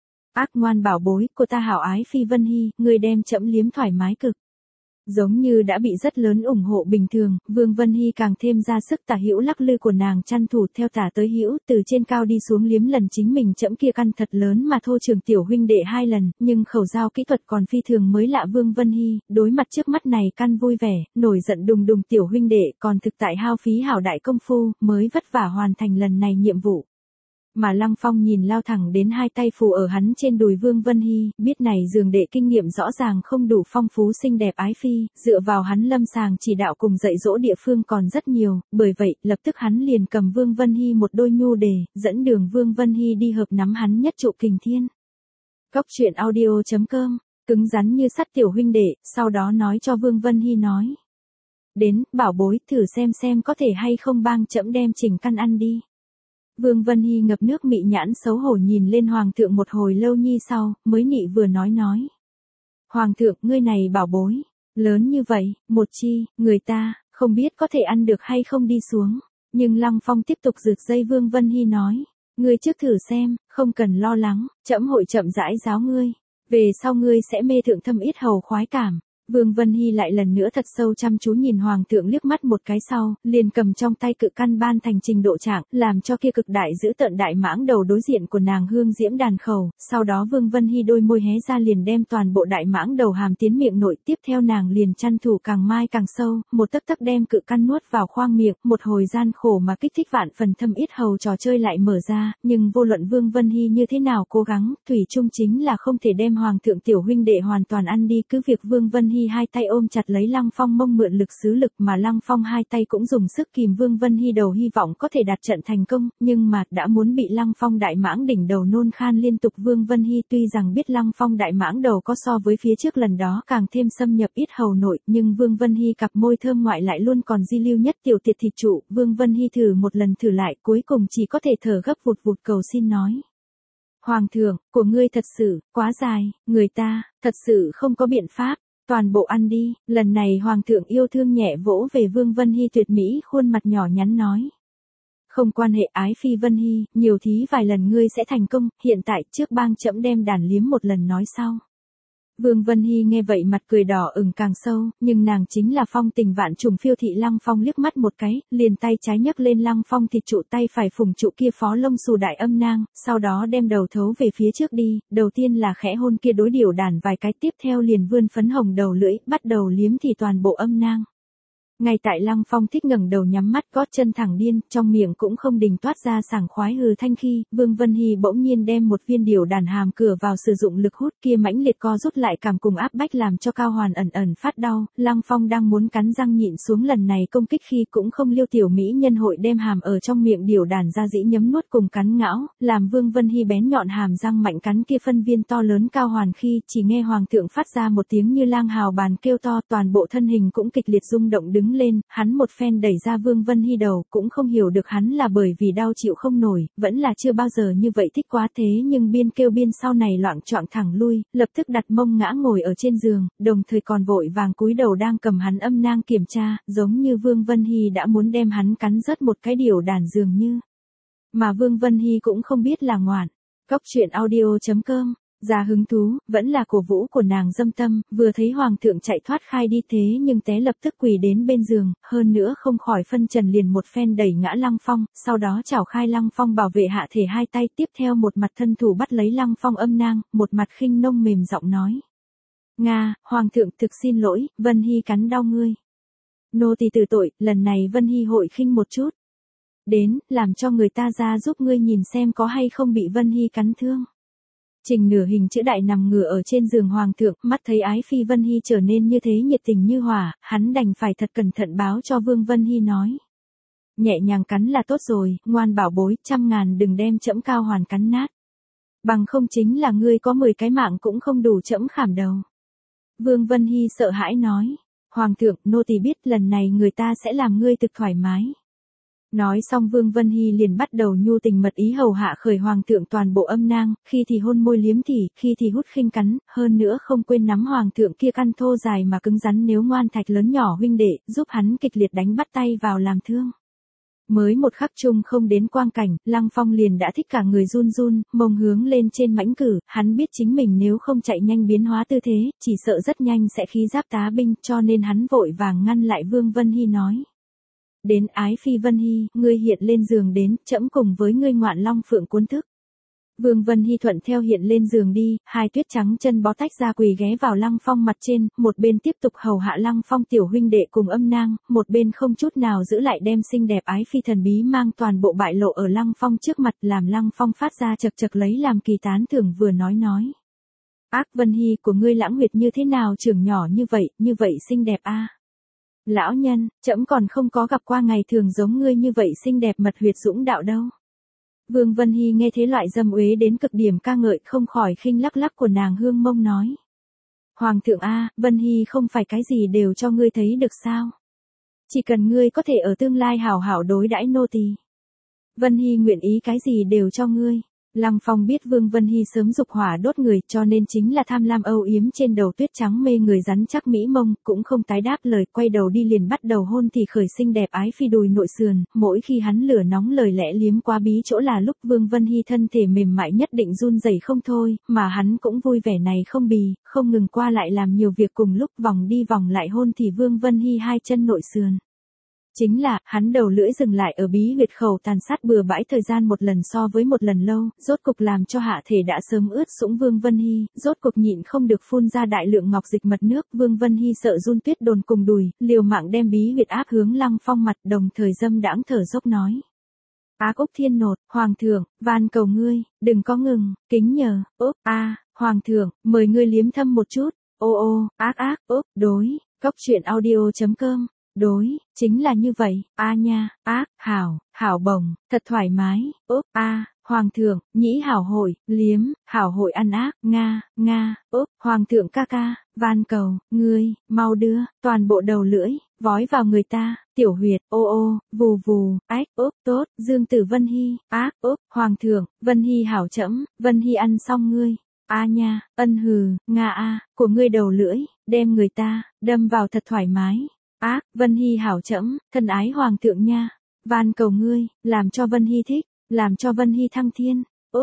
Ác ngoan bảo bối, cô ta hảo Ái Phi Vân Hy, người đem trẫm liếm thoải mái cực. Giống như đã bị rất lớn ủng hộ bình thường, Vương Vân Hy càng thêm ra sức tả hữu lắc lư của nàng chăn thủ theo tả tới hữu, từ trên cao đi xuống liếm lần chính mình trẫm kia căn thật lớn mà thô trường tiểu huynh đệ 2 lần, nhưng khẩu giao kỹ thuật còn phi thường mới lạ. Vương Vân Hy, đối mặt trước mắt này căn vui vẻ, nổi giận đùng đùng tiểu huynh đệ, còn thực tại hao phí hảo đại công phu, mới vất vả hoàn thành lần này nhiệm vụ. Mà Lăng Phong nhìn lao thẳng đến 2 tay phù ở hắn trên đùi Vương Vân Hy, biết này giường đệ kinh nghiệm rõ ràng không đủ phong phú xinh đẹp Ái Phi, dựa vào hắn lâm sàng chỉ đạo cùng dạy dỗ địa phương còn rất nhiều, bởi vậy, lập tức hắn liền cầm Vương Vân Hy một đôi nhu đề, dẫn đường Vương Vân Hy đi hợp nắm hắn nhất trụ kình thiên. Cóc truyện audio.com, cứng rắn như sắt tiểu huynh đệ, sau đó nói cho Vương Vân Hy nói. Đến, bảo bối, thử xem có thể hay không bang trẫm đem chỉnh căn ăn đi. Vương Vân Hy ngập nước mị nhãn xấu hổ nhìn lên Hoàng thượng một hồi lâu nhi sau, mới nị vừa nói. Hoàng thượng, ngươi này bảo bối, lớn như vậy, một chi, người ta, không biết có thể ăn được hay không đi xuống. Nhưng Lăng Phong tiếp tục rượt dây Vương Vân Hy nói, ngươi trước thử xem, không cần lo lắng, trẫm hội chậm rãi giáo ngươi, về sau ngươi sẽ mê thượng thâm ít hầu khoái cảm. Vương Vân Hy lại lần nữa thật sâu chăm chú nhìn Hoàng thượng liếc mắt một cái sau, liền cầm trong tay cự căn ban thành trình độ trạng, làm cho kia cực đại giữ tợn đại mãng đầu đối diện của nàng hương diễm đàn khẩu, sau đó Vương Vân Hy đôi môi hé ra liền đem toàn bộ đại mãng đầu hàm tiến miệng nội, tiếp theo nàng liền chăn thủ càng mai càng sâu, một tấc tấc đem cự căn nuốt vào khoang miệng, một hồi gian khổ mà kích thích vạn phần thâm ít hầu trò chơi lại mở ra, nhưng vô luận Vương Vân Hy như thế nào cố gắng, thủy chung chính là không thể đem Hoàng thượng tiểu huynh đệ hoàn toàn ăn đi, cứ việc Vương Vân Hy 2 tay ôm chặt lấy Lăng Phong mông mượn lực xứ lực mà Lăng Phong 2 tay cũng dùng sức kìm Vương Vân Hy đầu hy vọng có thể đạt trận thành công, nhưng mà đã muốn bị Lăng Phong đại mãng đỉnh đầu nôn khan liên tục. Vương Vân Hy tuy rằng biết Lăng Phong đại mãng đầu có so với phía trước lần đó càng thêm xâm nhập ít hầu nội, nhưng Vương Vân Hy cặp môi thơm ngoại lại luôn còn di lưu nhất tiểu tiệt thịt trụ. Vương Vân Hy thử một lần thử lại, cuối cùng chỉ có thể thở gấp vụt vụt cầu xin nói. Hoàng thượng, của ngươi thật sự, quá dài, người ta, thật sự không có biện pháp. Toàn bộ ăn đi, lần này Hoàng thượng yêu thương nhẹ vỗ về Vương Vân Hy tuyệt mỹ khuôn mặt nhỏ nhắn nói. Không quan hệ Ái Phi Vân Hy, nhiều thí vài lần ngươi sẽ thành công, hiện tại trước bang trẫm đem đàn liếm một lần nói sau. Vương Vân Hy nghe vậy mặt cười đỏ ửng càng sâu, nhưng nàng chính là phong tình vạn trùng phiêu thị. Lăng Phong liếc mắt một cái, liền tay trái nhấc lên Lăng Phong thịt trụ, tay phải phùng trụ kia phó lông xù đại âm nang, sau đó đem đầu thấu về phía trước đi, đầu tiên là khẽ hôn kia đối điểu đàn vài cái, tiếp theo liền vươn phấn hồng đầu lưỡi, bắt đầu liếm thì toàn bộ âm nang. Ngay tại Lăng Phong thích ngẩng đầu nhắm mắt gót chân thẳng điên, trong miệng cũng không đình toát ra sảng khoái hừ thanh khi, Vương Vân Hy bỗng nhiên đem một viên điểu đàn hàm cửa vào sử dụng lực hút kia mãnh liệt co rút lại cảm cùng áp bách làm cho Cao Hoàn ẩn phát đau. Lăng Phong đang muốn cắn răng nhịn xuống lần này công kích khi cũng không liêu tiểu mỹ nhân hội đem hàm ở trong miệng điểu đàn ra dĩ nhấm nuốt cùng cắn ngão, làm Vương Vân Hy bén nhọn hàm răng mạnh cắn kia phân viên to lớn Cao Hoàn khi chỉ nghe Hoàng thượng phát ra một tiếng như lang hào bàn kêu to, toàn bộ thân hình cũng kịch liệt rung động đứng lên, hắn một phen đẩy ra Vương Vân Hy đầu, cũng không hiểu được hắn là bởi vì đau chịu không nổi, vẫn là chưa bao giờ như vậy thích quá thế nhưng biên kêu biên sau này loạng choạng thẳng lui, lập tức đặt mông ngã ngồi ở trên giường, đồng thời còn vội vàng cúi đầu đang cầm hắn âm nang kiểm tra, giống như Vương Vân Hy đã muốn đem hắn cắn rớt một cái điểu đàn dường như. Mà Vương Vân Hy cũng không biết là ngoạn. Cóc truyện audio.com ra hứng thú, vẫn là cổ vũ của nàng dâm tâm, vừa thấy Hoàng thượng chạy thoát khai đi thế nhưng té lập tức quỳ đến bên giường, hơn nữa không khỏi phân trần liền một phen đẩy ngã Lăng Phong, sau đó chảo khai Lăng Phong bảo vệ hạ thể 2 tay, tiếp theo một mặt thân thủ bắt lấy Lăng Phong âm nang, một mặt khinh nông mềm giọng nói. Nga, Hoàng thượng thực xin lỗi, Vân Hy cắn đau ngươi. Nô tỳ từ tội, lần này Vân Hy hội khinh một chút. Đến, làm cho người ta ra giúp ngươi nhìn xem có hay không bị Vân Hy cắn thương. Trình nửa hình chữ đại nằm ngửa ở trên giường Hoàng thượng, mắt thấy Ái Phi Vân Hy trở nên như thế nhiệt tình như hỏa, hắn đành phải thật cẩn thận báo cho Vương Vân Hy nói. Nhẹ nhàng cắn là tốt rồi, ngoan bảo bối, 100.000 đừng đem trẫm Cao Hoàn cắn nát. Bằng không chính là ngươi có 10 cái mạng cũng không đủ trẫm khảm đầu. Vương Vân Hy sợ hãi nói. Hoàng thượng, nô tỳ biết lần này người ta sẽ làm ngươi thực thoải mái. Nói xong Vương Vân Hy liền bắt đầu nhu tình mật ý hầu hạ khởi hoàng thượng toàn bộ âm nang, khi thì hôn môi liếm tỉ, khi thì hút khinh cắn, hơn nữa không quên nắm hoàng thượng kia căn thô dài mà cứng rắn nếu ngoan thạch lớn nhỏ huynh đệ, giúp hắn kịch liệt đánh bắt tay vào làm thương. Mới một khắc chung không đến quang cảnh, Lăng Phong liền đã thích cả người run run, mông hướng lên trên mãnh cử, hắn biết chính mình nếu không chạy nhanh biến hóa tư thế, chỉ sợ rất nhanh sẽ khí giáp tá binh, cho nên hắn vội vàng ngăn lại Vương Vân Hy nói. Đến ái phi Vân Hy, ngươi hiện lên giường đến, trẫm cùng với ngươi ngoạn long phượng cuốn thức. Vương Vân Hy thuận theo hiện lên giường đi, hai tuyết trắng chân bó tách ra quỳ ghé vào Lăng Phong mặt trên, một bên tiếp tục hầu hạ Lăng Phong tiểu huynh đệ cùng âm nang, một bên không chút nào giữ lại đem xinh đẹp ái phi thần bí mang toàn bộ bại lộ ở Lăng Phong trước mặt, làm Lăng Phong phát ra chật chật lấy làm kỳ tán thưởng vừa nói. Ác Vân Hy của ngươi lãng huyệt như thế nào trưởng nhỏ như vậy xinh đẹp a. Lão nhân, trẫm còn không có gặp qua ngày thường giống ngươi như vậy xinh đẹp mật huyệt dũng đạo đâu. Vương Vân Hy nghe thế loại dâm uế đến cực điểm ca ngợi không khỏi khinh lắc lắc của nàng hương mông nói. Hoàng thượng a, Vân Hy không phải cái gì đều cho ngươi thấy được sao. Chỉ cần ngươi có thể ở tương lai hảo hảo đối đãi nô tỳ. Vân Hy nguyện ý cái gì đều cho ngươi. Lăng Phong biết Vương Vân Hy sớm dục hỏa đốt người cho nên chính là tham lam âu yếm trên đầu tuyết trắng mê người rắn chắc mỹ mông, cũng không tái đáp lời quay đầu đi liền bắt đầu hôn thì khởi xinh đẹp ái phi đùi nội sườn, mỗi khi hắn lửa nóng lời lẽ liếm qua bí chỗ là lúc Vương Vân Hy thân thể mềm mại nhất định run rẩy không thôi, mà hắn cũng vui vẻ này không bì, không ngừng qua lại làm nhiều việc cùng lúc vòng đi vòng lại hôn thì Vương Vân Hy hai chân nội sườn. Chính là, hắn đầu lưỡi dừng lại ở bí huyệt khẩu tàn sát bừa bãi thời gian một lần so với một lần lâu, rốt cục làm cho hạ thể đã sớm ướt sũng Vương Vân Hy, rốt cục nhịn không được phun ra đại lượng ngọc dịch mật nước, Vương Vân Hy sợ run tuyết đồn cùng đùi, liều mạng đem bí huyệt áp hướng Lăng Phong mặt, đồng thời dâm đãng thở dốc nói. Ác Úc Thiên Nột, Hoàng thượng, van cầu ngươi, đừng có ngừng, kính nhờ, Hoàng thượng, mời ngươi liếm thâm một chút, đối, Cóc truyện audio.com. Đối, chính là như vậy, nha, hảo bồng, thật thoải mái, Hoàng thượng, nhĩ hảo hội, liếm, hảo hội ăn ác, Nga, Hoàng thượng ca ca, van cầu, ngươi, mau đưa, toàn bộ đầu lưỡi, vói vào người ta, tiểu huyệt, vù vù, tốt, Dương Tử Vân Hy, Hoàng thượng, Vân Hy hảo trẫm, Vân Hy ăn xong ngươi. Nha, ân hừ, Nga của ngươi đầu lưỡi, đem người ta, đâm vào thật thoải mái. Vân Hy hảo trẫm, thân ái hoàng thượng nha, van cầu ngươi, làm cho Vân Hy thích, làm cho Vân Hy thăng thiên.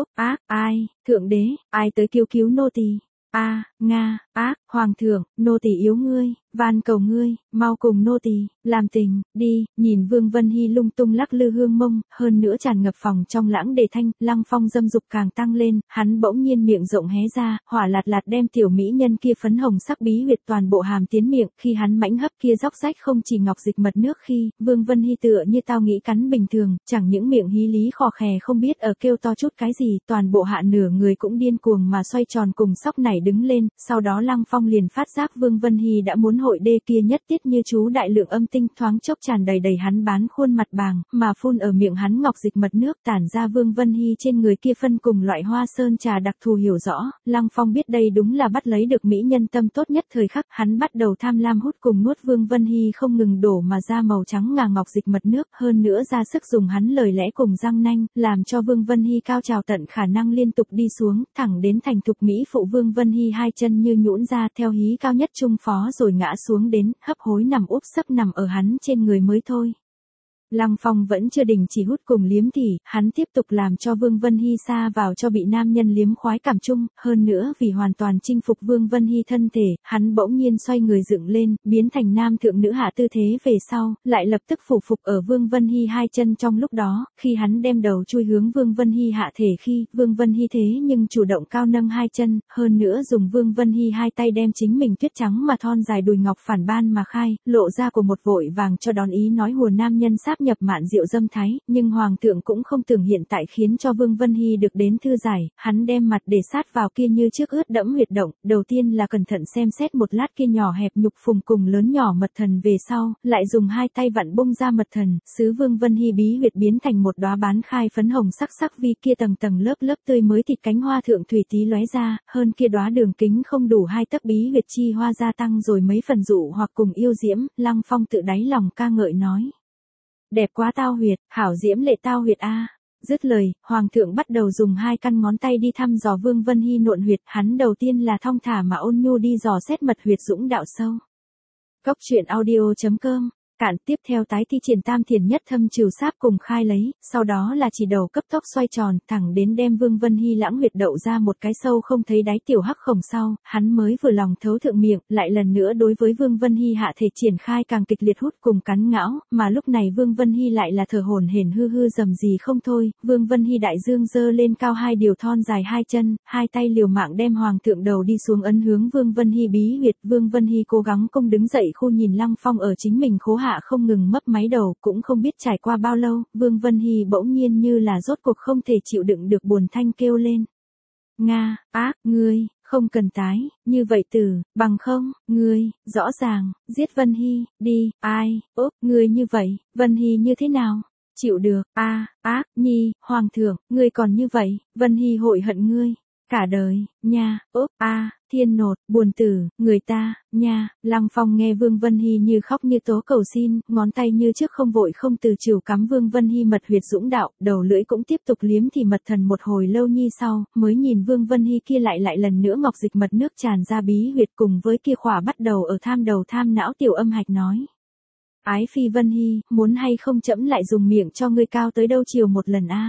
Ai, thượng đế, ai tới cứu nô tỳ? Nga, hoàng thượng, nô tỳ yếu ngươi, van cầu ngươi, mau cùng nô tỳ làm tình, đi. Nhìn Vương Vân Hy lung tung lắc lư hương mông, hơn nữa tràn ngập phòng trong lãng đề thanh, Lăng Phong dâm dục càng tăng lên, hắn bỗng nhiên miệng rộng hé ra, hỏa lạt lạt đem tiểu mỹ nhân kia phấn hồng sắc bí huyệt toàn bộ hàm tiến miệng, khi hắn mãnh hấp kia róc rách không chỉ ngọc dịch mật nước khi, Vương Vân Hy tựa như tao nghĩ cắn bình thường, chẳng những miệng hí lý khò khè không biết ở kêu to chút cái gì, toàn bộ hạ nửa người cũng điên cuồng mà xoay tròn cùng sóc nảy đứng lên, sau đó Lăng Phong liền phát giác Vương Vân Hy đã muốn hội đê kia nhất tiết như chú đại lượng âm tinh thoáng chốc tràn đầy hắn bán khuôn mặt bàng, mà phun ở miệng hắn ngọc dịch mật nước tản ra Vương Vân Hy trên người kia phân cùng loại hoa sơn trà đặc thù hiểu rõ, Lăng Phong biết đây đúng là bắt lấy được mỹ nhân tâm tốt nhất thời khắc, hắn bắt đầu tham lam hút cùng nuốt Vương Vân Hy không ngừng đổ mà ra màu trắng ngà ngọc dịch mật nước, hơn nữa ra sức dùng hắn lời lẽ cùng răng nanh, làm cho Vương Vân Hy cao trào tận khả năng liên tục đi xuống, thẳng đến thành thục mỹ phụ Vương Vân Hy hai chân như nhũn ra theo hí cao nhất trung phó rồi ngã xuống đến, hấp hối nằm úp sấp nằm ở hắn trên người mới thôi. Lăng Phong vẫn chưa đình chỉ hút cùng liếm tỉ, hắn tiếp tục làm cho Vương Vân Hy sa vào cho bị nam nhân liếm khoái cảm chung, hơn nữa vì hoàn toàn chinh phục Vương Vân Hy thân thể, hắn bỗng nhiên xoay người dựng lên, biến thành nam thượng nữ hạ tư thế về sau, lại lập tức phủ phục ở Vương Vân Hy hai chân trong lúc đó, khi hắn đem đầu chui hướng Vương Vân Hy hạ thể khi, Vương Vân Hy thế nhưng chủ động cao nâng hai chân, hơn nữa dùng Vương Vân Hy hai tay đem chính mình tuyết trắng mà thon dài đùi ngọc phản ban mà khai, lộ ra của một vội vàng cho đón ý nói hùa nam nhân sáp nhập mạn rượu dâm thái, nhưng hoàng thượng cũng không tưởng hiện tại khiến cho Vương Vân Hy được đến thư giải, hắn đem mặt để sát vào kia như trước ướt đẫm huyệt động, đầu tiên là cẩn thận xem xét một lát kia nhỏ hẹp nhục phùng cùng lớn nhỏ mật thần, về sau, lại dùng hai tay vặn bung ra mật thần, sứ Vương Vân Hy bí huyệt biến thành một đóa bán khai phấn hồng sắc sắc vi, kia tầng tầng lớp lớp tươi mới thịt cánh hoa thượng thủy tí lóe ra, hơn kia đóa đường kính không đủ 2 tấc bí huyệt chi hoa gia tăng rồi mấy phần dụ hoặc cùng yêu diễm. Lăng Phong tự đáy lòng ca ngợi nói: đẹp quá tao huyệt, hảo diễm lệ tao huyệt a. Dứt lời, hoàng thượng bắt đầu dùng 2 căn ngón tay đi thăm dò Vương Vân Hy nộn huyệt, hắn đầu tiên là thong thả mà ôn nhu đi dò xét mật huyệt dũng đạo sâu. Cốc truyện audio.com. Cạn tiếp theo tái thi triển tam thiền nhất thâm trừ sáp cùng khai lấy, sau đó là chỉ đầu cấp tốc xoay tròn, thẳng đến đem Vương Vân Hy lãng huyệt đậu ra một cái sâu không thấy đáy tiểu hắc khổng sau, hắn mới vừa lòng thấu thượng miệng, lại lần nữa đối với Vương Vân Hy hạ thể triển khai càng kịch liệt hút cùng cắn ngão, mà lúc này Vương Vân Hy lại là thở hổn hển hư hư rầm gì không thôi. Vương Vân Hy đại dương giơ lên cao 2 điều thon dài 2 chân, 2 tay liều mạng đem hoàng thượng đầu đi xuống ấn hướng Vương Vân Hy bí huyệt. Vương Vân Hy cố gắng cung đứng dậy khu nhìn Lăng Phong ở chính mình khố hạ không ngừng mấp máy đầu, cũng không biết trải qua bao lâu, Vương Vân Hy bỗng nhiên như là rốt cuộc không thể chịu đựng được buồn thanh kêu lên: Nga, ác, ngươi, không cần tái, như vậy từ, bằng không, ngươi, rõ ràng, giết Vân Hy, đi, ai, ngươi như vậy, Vân Hy như thế nào? Chịu được, ác, nhi, hoàng thượng, ngươi còn như vậy, Vân Hy hội hận ngươi cả đời, nha, thiên nột, buồn tử, người ta, nha. Lăng Phong nghe Vương Vân Hy như khóc như tố cầu xin, ngón tay như trước không vội không từ chiều cắm Vương Vân Hy mật huyệt dũng đạo, đầu lưỡi cũng tiếp tục liếm thì mật thần một hồi lâu nhi sau, mới nhìn Vương Vân Hy kia lại lần nữa ngọc dịch mật nước tràn ra bí huyệt, cùng với kia khỏa bắt đầu ở tham đầu tham não tiểu âm hạch nói: ái phi Vân Hy, muốn hay không trẫm lại dùng miệng cho ngươi cao tới đâu chiều một lần a?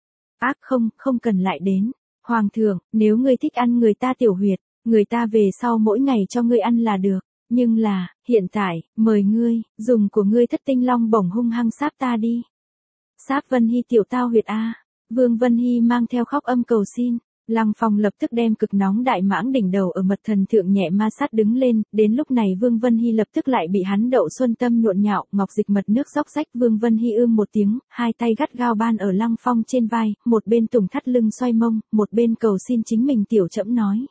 Ác không cần lại đến. Hoàng thượng, nếu ngươi thích ăn người ta tiểu huyệt, người ta về sau mỗi ngày cho ngươi ăn là được, nhưng là, hiện tại, mời ngươi, dùng của ngươi thất tinh long bổng hung hăng sáp ta đi. Sáp Vân Hy tiểu tao huyệt a. Vương Vân Hy mang theo khóc âm cầu xin. Lăng Phong lập tức đem cực nóng đại mãng đỉnh đầu ở mật thần thượng nhẹ ma sát đứng lên, đến lúc này Vương Vân Hy lập tức lại bị hắn đậu xuân tâm nhộn nhạo, ngọc dịch mật nước róc rách. Vương Vân Hy một tiếng, 2 tay gắt gao ban ở Lăng Phong trên vai, một bên tùng thắt lưng xoay mông, một bên cầu xin chính mình tiểu trẫm nói: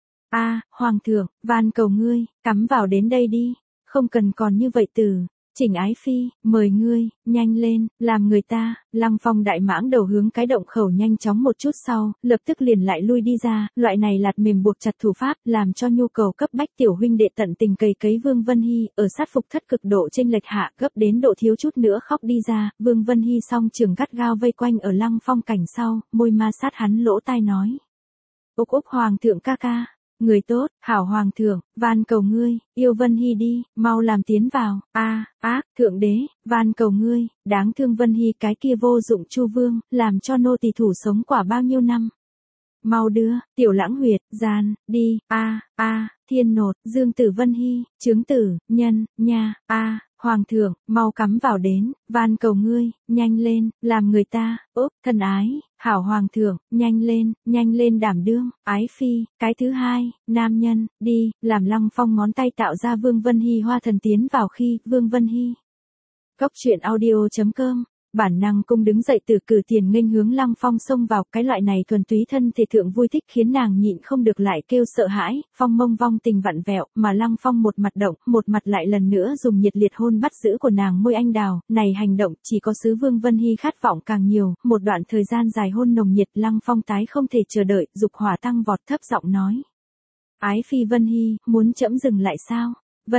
hoàng thượng, van cầu ngươi, cắm vào đến đây đi, không cần còn như vậy từ. Chỉnh ái phi, mời ngươi, nhanh lên, làm người ta. Lăng Phong đại mãng đầu hướng cái động khẩu nhanh chóng một chút sau, lập tức liền lại lui đi ra, loại này lạt mềm buộc chặt thủ pháp, làm cho nhu cầu cấp bách tiểu huynh đệ tận tình cày cấy Vương Vân Hy, ở sát phục thất cực độ chênh lệch hạ, gấp đến độ thiếu chút nữa khóc đi ra. Vương Vân Hy song trường gắt gao vây quanh ở Lăng Phong cảnh sau, môi ma sát hắn lỗ tai nói: úc hoàng thượng ca ca. Người tốt, hảo hoàng thượng, van cầu ngươi, yêu Vân Hy đi, mau làm tiến vào. Thượng đế, van cầu ngươi, đáng thương Vân Hy cái kia vô dụng Chu Vương, làm cho nô tỳ thủ sống quả bao nhiêu năm. Mau đưa, tiểu lãng huyệt, gian, đi, thiên nột, dương tử Vân Hy, chướng tử, nhân, nha, hoàng thượng, mau cắm vào đến, van cầu ngươi, nhanh lên, làm người ta, thân ái, hảo hoàng thượng, nhanh lên đảm đương, ái phi. Cái thứ hai, nam nhân, đi, làm Lăng Phong ngón tay tạo ra Vương Vân Hy hoa thần tiến vào khi, Vương Vân Hy. Cốc truyện audio.com. Bản năng cung đứng dậy từ cử tiền nghênh hướng Lăng Phong xông vào, cái loại này thuần túy thân thể thượng vui thích khiến nàng nhịn không được lại kêu sợ hãi. Phong mông vong tình vặn vẹo, mà Lăng Phong một mặt động, một mặt lại lần nữa dùng nhiệt liệt hôn bắt giữ của nàng môi anh đào. Này hành động chỉ có sứ Vương Vân Hy khát vọng càng nhiều, một đoạn thời gian dài hôn nồng nhiệt. Lăng Phong tái không thể chờ đợi, dục hỏa tăng vọt, thấp giọng nói: ái phi Vân Hy, muốn trẫm dừng lại sao?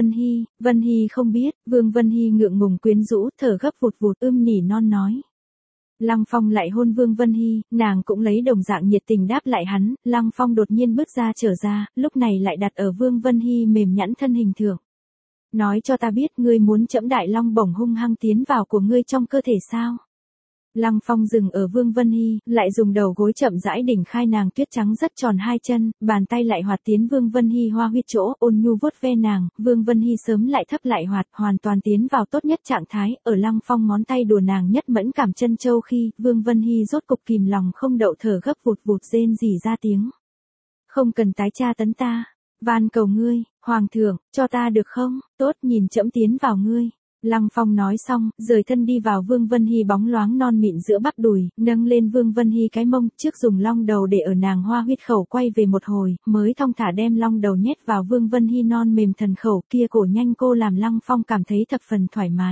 Vân Hy không biết. Vương Vân Hy ngượng ngùng quyến rũ, thở gấp vụt vụt nỉ non nói. Lăng Phong lại hôn Vương Vân Hy, nàng cũng lấy đồng dạng nhiệt tình đáp lại hắn. Lăng Phong đột nhiên bước ra trở ra, lúc này lại đặt ở Vương Vân Hy mềm nhẵn thân hình thượng. Nói cho ta biết ngươi muốn trẫm đại long bổng hung hăng tiến vào của ngươi trong cơ thể sao? Lăng Phong dừng ở Vương Vân Hy, lại dùng đầu gối chậm rãi đỉnh khai nàng tuyết trắng rất tròn 2 chân, bàn tay lại hoạt tiến Vương Vân Hy hoa huyết chỗ, ôn nhu vuốt ve nàng. Vương Vân Hy sớm lại thấp lại hoạt, hoàn toàn tiến vào tốt nhất trạng thái. Ở Lăng Phong ngón tay đùa nàng nhất mẫn cảm chân châu khi, Vương Vân Hy rốt cục kìm lòng không đậu thở gấp vụt vụt rên rỉ ra tiếng: không cần tái tra tấn ta, van cầu ngươi, hoàng thượng, cho ta được không? Tốt, nhìn trẫm tiến vào ngươi. Lăng Phong nói xong, rời thân đi vào Vương Vân Hy bóng loáng non mịn giữa bắp đùi, nâng lên Vương Vân Hy cái mông, trước dùng long đầu để ở nàng hoa huyết khẩu quay về một hồi, mới thong thả đem long đầu nhét vào Vương Vân Hy non mềm thần khẩu kia cổ nhanh cô làm Lăng Phong cảm thấy thập phần thoải mái.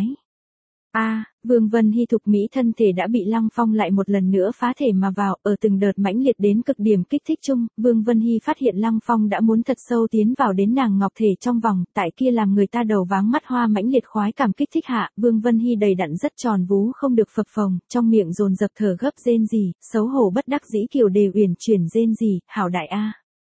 Vương Vân Hy thục mỹ thân thể đã bị Lăng Phong lại một lần nữa phá thể mà vào, ở từng đợt mãnh liệt đến cực điểm kích thích chung, Vương Vân Hy phát hiện Lăng Phong đã muốn thật sâu tiến vào đến nàng ngọc thể trong vòng, tại kia làm người ta đầu váng mắt hoa mãnh liệt khoái cảm kích thích hạ, Vương Vân Hy đầy đặn rất tròn vú không được phập phồng, trong miệng dồn dập thở gấp rên rỉ, xấu hổ bất đắc dĩ kiều đều uyển chuyển rên rỉ, hảo đại a.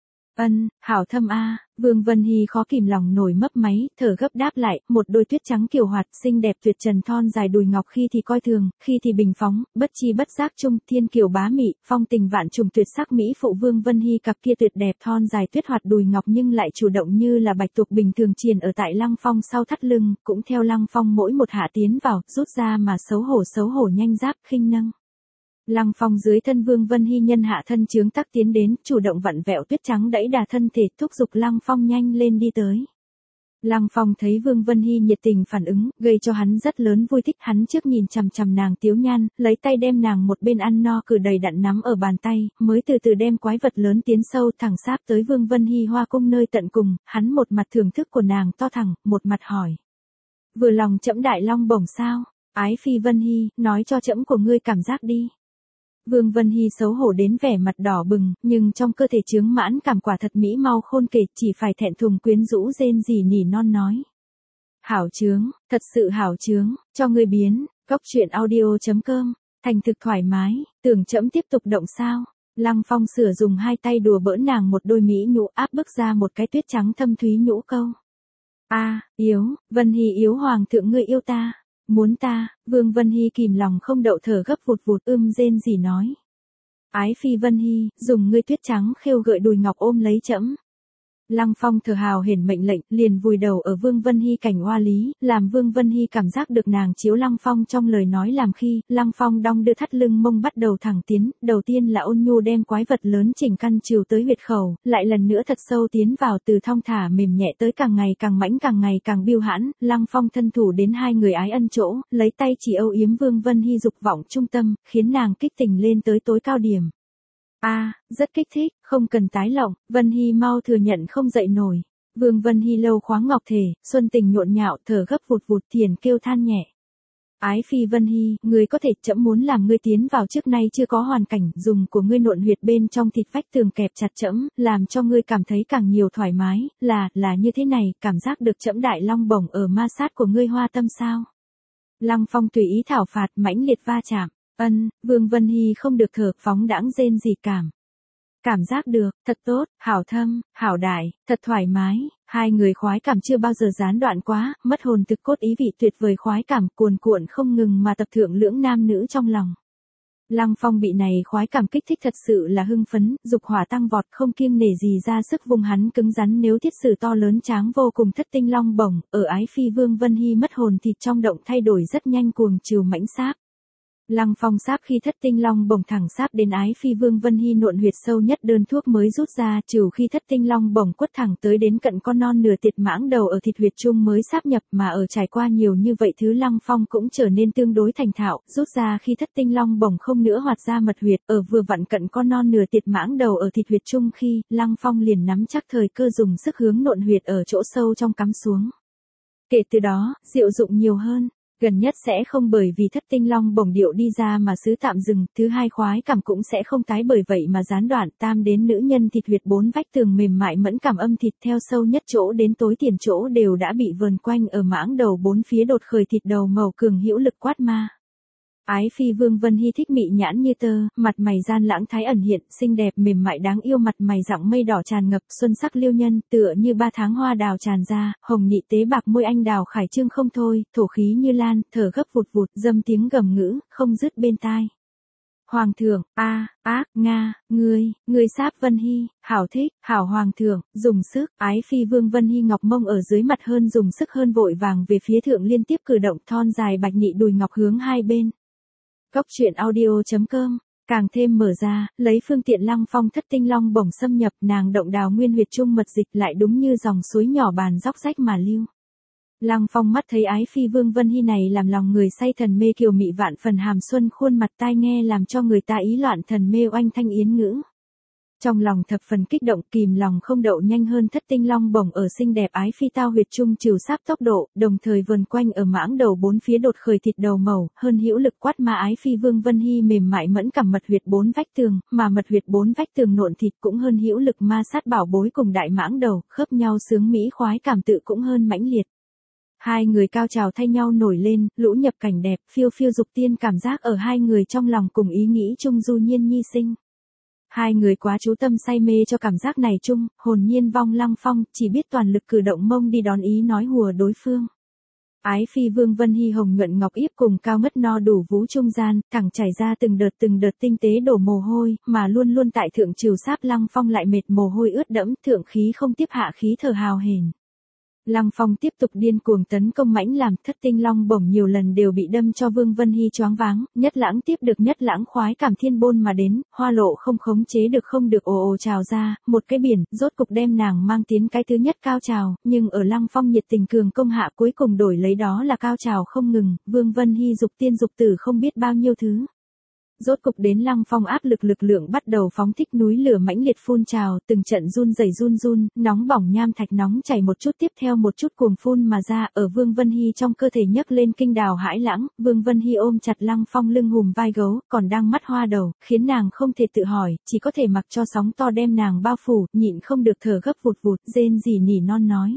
Hảo thâm a. Vương Vân Hy khó kìm lòng nổi mấp máy, thở gấp đáp lại, một đôi tuyết trắng kiều hoạt, xinh đẹp tuyệt trần thon dài đùi ngọc khi thì coi thường, khi thì bình phóng, bất chi bất giác chung, thiên kiều bá mị, phong tình vạn trùng tuyệt sắc mỹ phụ Vương Vân Hy cặp kia tuyệt đẹp thon dài tuyết hoạt đùi ngọc nhưng lại chủ động như là bạch tuộc bình thường triền ở tại Lăng Phong sau thắt lưng, cũng theo Lăng Phong mỗi một hạ tiến vào, rút ra mà xấu hổ nhanh giáp khinh nâng. Lăng Phong dưới thân Vương Vân Hy nhân hạ thân chướng tắc tiến đến, chủ động vặn vẹo tuyết trắng đẩy đà thân thể, thúc giục Lăng Phong nhanh lên đi tới. Lăng Phong thấy Vương Vân Hy nhiệt tình phản ứng, gây cho hắn rất lớn vui thích, hắn trước nhìn chằm chằm nàng tiếu nhan, lấy tay đem nàng một bên ăn no cử đầy đặn nắm ở bàn tay, mới từ từ đem quái vật lớn tiến sâu thẳng sáp tới Vương Vân Hy hoa cung nơi tận cùng, hắn một mặt thưởng thức của nàng to thẳng, một mặt hỏi. Vừa lòng trẫm đại long bổng sao? Ái phi Vân Hy, nói cho trẫm của ngươi cảm giác đi. Vương Vân Hy xấu hổ đến vẻ mặt đỏ bừng, nhưng trong cơ thể chướng mãn cảm quả thật mỹ mau khôn kể, chỉ phải thẹn thùng quyến rũ rên rỉ nỉ non nói. Hảo chướng, thật sự hảo chướng, cho ngươi biến, cóc truyện audio.com, thành thực thoải mái, tưởng trẫm tiếp tục động sao. Lăng Phong sửa dùng hai tay đùa bỡn nàng một đôi mỹ nhũ áp bức ra một cái tuyết trắng thâm thúy nhũ câu. Yếu, Vân Hy yếu hoàng thượng ngươi yêu ta. Muốn ta, Vương Vân Hy kìm lòng không đậu thở gấp vụt rên rỉ nói. Ái phi Vân Hy, dùng ngươi tuyết trắng khêu gợi đùi ngọc ôm lấy trẫm. Lăng Phong thở hào hển mệnh lệnh, liền vùi đầu ở Vương Vân Hy cảnh oa lý, làm Vương Vân Hy cảm giác được nàng chiếu Lăng Phong trong lời nói làm khi, Lăng Phong đong đưa thắt lưng mông bắt đầu thẳng tiến, đầu tiên là ôn nhu đem quái vật lớn chỉnh căn chiều tới huyệt khẩu, lại lần nữa thật sâu tiến vào từ thong thả mềm nhẹ tới càng ngày càng mãnh càng ngày càng biêu hãn, Lăng Phong thân thủ đến hai người ái ân chỗ, lấy tay chỉ âu yếm Vương Vân Hy dục vọng trung tâm, khiến nàng kích tình lên tới tối cao điểm. Rất kích thích, không cần tái lộng, Vân Hy mau thừa nhận không dậy nổi. Vương Vân Hy lâu khoáng ngọc thể, xuân tình nhộn nhạo, thở gấp vụt thiền kêu than nhẹ. Ái phi Vân Hy, ngươi có thể trẫm muốn làm ngươi tiến vào trước nay chưa có hoàn cảnh, dùng của ngươi nộn huyệt bên trong thịt vách tường kẹp chặt trẫm, làm cho ngươi cảm thấy càng nhiều thoải mái, là như thế này, cảm giác được trẫm đại long bổng ở ma sát của ngươi hoa tâm sao. Lăng Phong tùy ý thảo phạt mãnh liệt va chạm. Vương Vân Hy không được thở, phóng đãng rên rỉ cảm giác được, thật tốt, hảo thâm, hảo đại, thật thoải mái, hai người khoái cảm chưa bao giờ gián đoạn quá, mất hồn thực cốt ý vị tuyệt vời khoái cảm cuồn cuộn không ngừng mà tập thượng lưỡng nam nữ trong lòng. Lăng Phong bị này khoái cảm kích thích thật sự là hưng phấn, dục hỏa tăng vọt không kiêng nể gì ra sức vùng hắn cứng rắn nếu thiết sử to lớn tráng vô cùng thất tinh long bổng, ở ái phi Vương Vân Hy mất hồn thịt trong động thay đổi rất nhanh cuồng chiều mãnh sáp. Lăng Phong sáp khi thất tinh long bổng thẳng sáp đến ái phi Vương Vân Hy nộn huyệt sâu nhất đơn thuốc mới rút ra, trừ khi thất tinh long bổng quất thẳng tới đến cận con non nửa tiệt mãng đầu ở thịt huyệt chung mới sáp nhập, mà ở trải qua nhiều như vậy thứ Lăng Phong cũng trở nên tương đối thành thạo, rút ra khi thất tinh long bổng không nữa hoạt ra mật huyệt, ở vừa vặn cận con non nửa tiệt mãng đầu ở thịt huyệt chung khi, Lăng Phong liền nắm chắc thời cơ dùng sức hướng nộn huyệt ở chỗ sâu trong cắm xuống. Kể từ đó, diệu dụng nhiều hơn. Gần nhất sẽ không bởi vì thất tinh long bổng điệu đi ra mà xứ tạm dừng, thứ hai khoái cảm cũng sẽ không tái bởi vậy mà gián đoạn, tam đến nữ nhân thịt huyệt bốn vách tường mềm mại mẫn cảm âm thịt theo sâu nhất chỗ đến tối tiền chỗ đều đã bị vờn quanh ở mãng đầu bốn phía đột khởi thịt đầu màu cường hữu lực quát ma. Ái phi Vương Vân Hy thích mị nhãn như tơ, mặt mày gian lãng thái ẩn hiện, xinh đẹp mềm mại đáng yêu, mặt mày giọng mây đỏ tràn ngập, xuân sắc liêu nhân, tựa như 3 tháng hoa đào tràn ra, hồng nhị tế bạc môi anh đào khải trương không thôi, thổ khí như lan, thở gấp vụt, dâm tiếng gầm ngữ, không dứt bên tai. Hoàng thượng, ngươi sáp Vân Hy, hảo thích, hảo hoàng thượng, dùng sức, ái phi Vương Vân Hy ngọc mông ở dưới mặt hơn dùng sức hơn vội vàng về phía thượng liên tiếp cử động thon dài bạch nhị đùi ngọc hướng hai bên. Cóc truyện audio.com, càng thêm mở ra, lấy phương tiện Lăng Phong thất tinh long bổng xâm nhập, nàng động đào nguyên huyệt trung mật dịch lại đúng như dòng suối nhỏ bàn dốc rách mà lưu. Lăng Phong mắt thấy ái phi Vương Vân Hy này làm lòng người say thần mê kiều mị vạn phần hàm xuân khuôn mặt tai nghe làm cho người ta ý loạn thần mê oanh thanh yến ngữ. Trong lòng thập phần kích động kìm lòng không đậu nhanh hơn thất tinh long bổng ở xinh đẹp ái phi tao huyệt trung trừ sáp tốc độ, đồng thời vần quanh ở mãng đầu bốn phía đột khởi thịt đầu màu, hơn hữu lực quát ma ái phi Vương Vân Hy mềm mại mẫn cảm mật huyệt bốn vách tường, mà mật huyệt bốn vách tường nộn thịt cũng hơn hữu lực ma sát bảo bối cùng đại mãng đầu, khớp nhau sướng mỹ khoái cảm tự cũng hơn mãnh liệt. Hai người cao trào thay nhau nổi lên, lũ nhập cảnh đẹp, phiêu phiêu dục tiên cảm giác ở hai người trong lòng cùng ý nghĩ chung du nhiên nhi sinh. Hai người quá chú tâm say mê cho cảm giác này chung, hồn nhiên vong Lăng Phong, chỉ biết toàn lực cử động mông đi đón ý nói hùa đối phương. Ái phi Vương Vân Hy hồng nhuận ngọc yếp cùng cao ngất no đủ vú trung gian, thẳng chảy ra từng đợt tinh tế đổ mồ hôi, mà luôn luôn tại thượng trừ sáp Lăng Phong lại mệt mồ hôi ướt đẫm, thượng khí không tiếp hạ khí thở hào hển. Lăng Phong tiếp tục điên cuồng tấn công mãnh làm thất tinh long bổng nhiều lần đều bị đâm cho Vương Vân Hy choáng váng, nhất lãng tiếp được nhất lãng khoái cảm thiên bôn mà đến, hoa lộ không khống chế được không được ồ ồ trào ra, một cái biển, rốt cục đem nàng mang tiến cái thứ nhất cao trào, nhưng ở Lăng Phong nhiệt tình cường công hạ cuối cùng đổi lấy đó là cao trào không ngừng, Vương Vân Hy dục tiên dục tử không biết bao nhiêu thứ. Rốt cục đến Lăng Phong áp lực lượng bắt đầu phóng thích núi lửa mãnh liệt phun trào, từng trận run rẩy run, nóng bỏng nham thạch nóng chảy một chút tiếp theo một chút cuồng phun mà ra, ở Vương Vân Hy trong cơ thể nhấc lên kinh đào hãi lãng, Vương Vân Hy ôm chặt Lăng Phong lưng hùm vai gấu, còn đang mắt hoa đầu, khiến nàng không thể tự hỏi, chỉ có thể mặc cho sóng to đem nàng bao phủ, nhịn không được thở gấp vụt vụt, rên rỉ nỉ non nói: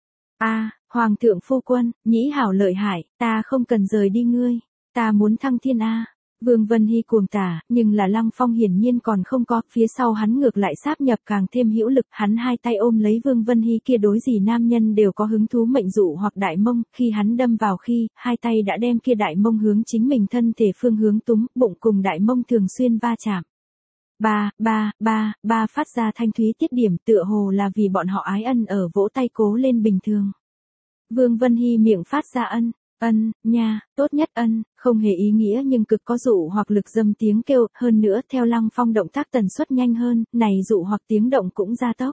"A, hoàng thượng phu quân, nhĩ hảo lợi hại, ta không cần rời đi ngươi, ta muốn thăng thiên a." Vương Vân Hy cuồng tả, nhưng là Lăng Phong hiển nhiên còn không có, phía sau hắn ngược lại sáp nhập càng thêm hữu lực, hắn hai tay ôm lấy Vương Vân Hy kia đối gì nam nhân đều có hứng thú mệnh dụ hoặc đại mông, khi hắn đâm vào khi, hai tay đã đem kia đại mông hướng chính mình thân thể phương hướng túm, bụng cùng đại mông thường xuyên va chạm. Ba phát ra thanh thúy tiết điểm tựa hồ là vì bọn họ ái ân ở vỗ tay cố lên bình thường. Vương Vân Hy miệng phát ra ân, nha, tốt nhất ân, không hề ý nghĩa nhưng cực có dụ hoặc lực dâm tiếng kêu, hơn nữa theo Lăng Phong động tác tần suất nhanh hơn, này dụ hoặc tiếng động cũng gia tốc.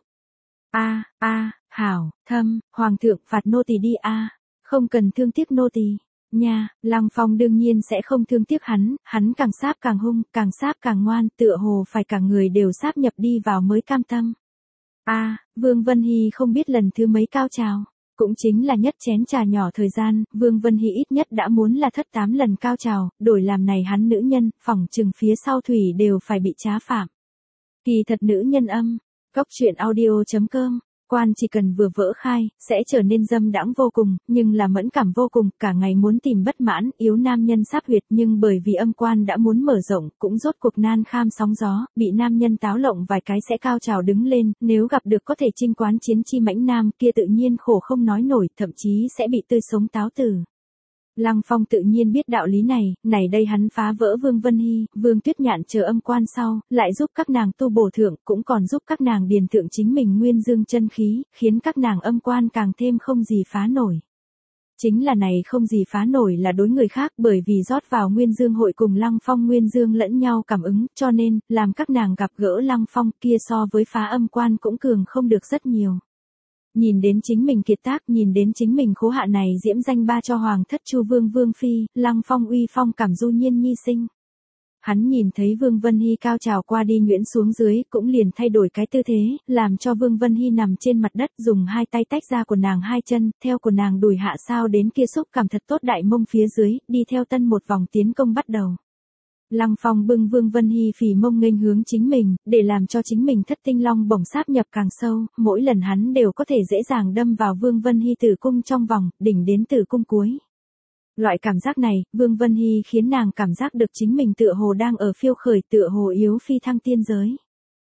Hảo, thâm, hoàng thượng phạt nô tỳ đi không cần thương tiếc nô tỳ. Nha, Lăng Phong đương nhiên sẽ không thương tiếc hắn càng sáp càng hung, càng sáp càng ngoan, tựa hồ phải cả người đều sáp nhập đi vào mới cam tâm. Vương Vân Hy không biết lần thứ mấy cao trào. Cũng chính là nhất chén trà nhỏ thời gian, Vương Vân Hy ít nhất đã muốn là thất 8 lần cao trào, đổi làm này hắn nữ nhân, phỏng chừng phía sau thủy đều phải bị trá phạm. Kỳ thật nữ nhân âm, Cốc truyện audio.com, quan chỉ cần vừa vỡ khai, sẽ trở nên dâm đãng vô cùng, nhưng là mẫn cảm vô cùng, cả ngày muốn tìm bất mãn, yếu nam nhân sáp huyệt nhưng bởi vì âm quan đã muốn mở rộng, cũng rốt cuộc nan kham sóng gió, bị nam nhân táo lộng vài cái sẽ cao trào đứng lên, nếu gặp được có thể chinh quán chiến chi mãnh nam kia tự nhiên khổ không nói nổi, thậm chí sẽ bị tươi sống táo tử. Lăng Phong tự nhiên biết đạo lý này đây hắn phá vỡ Vương Vân Hy, Vương Tuyết Nhạn chờ âm quan sau, lại giúp các nàng tu bổ thượng, cũng còn giúp các nàng điền thượng chính mình nguyên dương chân khí, khiến các nàng âm quan càng thêm không gì phá nổi. Chính là này không gì phá nổi là đối người khác bởi vì rót vào nguyên dương hội cùng Lăng Phong nguyên dương lẫn nhau cảm ứng, cho nên, làm các nàng gặp gỡ Lăng Phong kia so với phá âm quan cũng cường không được rất nhiều. Nhìn đến chính mình kiệt tác, nhìn đến chính mình khố hạ này diễm danh ba cho hoàng thất Chu Vương Vương Phi, Lăng Phong uy phong cảm du nhiên nhi sinh. Hắn nhìn thấy Vương Vân Hy cao trào qua đi nhuyễn xuống dưới, cũng liền thay đổi cái tư thế, làm cho Vương Vân Hy nằm trên mặt đất dùng hai tay tách ra của nàng hai chân, theo của nàng đùi hạ sao đến kia xúc cảm thật tốt đại mông phía dưới, đi theo tân một vòng tiến công bắt đầu. Lăng Phong bưng Vương Vân Hy phì mông nghênh hướng chính mình, để làm cho chính mình thất tinh long bổng sáp nhập càng sâu, mỗi lần hắn đều có thể dễ dàng đâm vào Vương Vân Hy tử cung trong vòng, đỉnh đến tử cung cuối. Loại cảm giác này, Vương Vân Hy khiến nàng cảm giác được chính mình tựa hồ đang ở phiêu khởi tựa hồ yếu phi thăng tiên giới.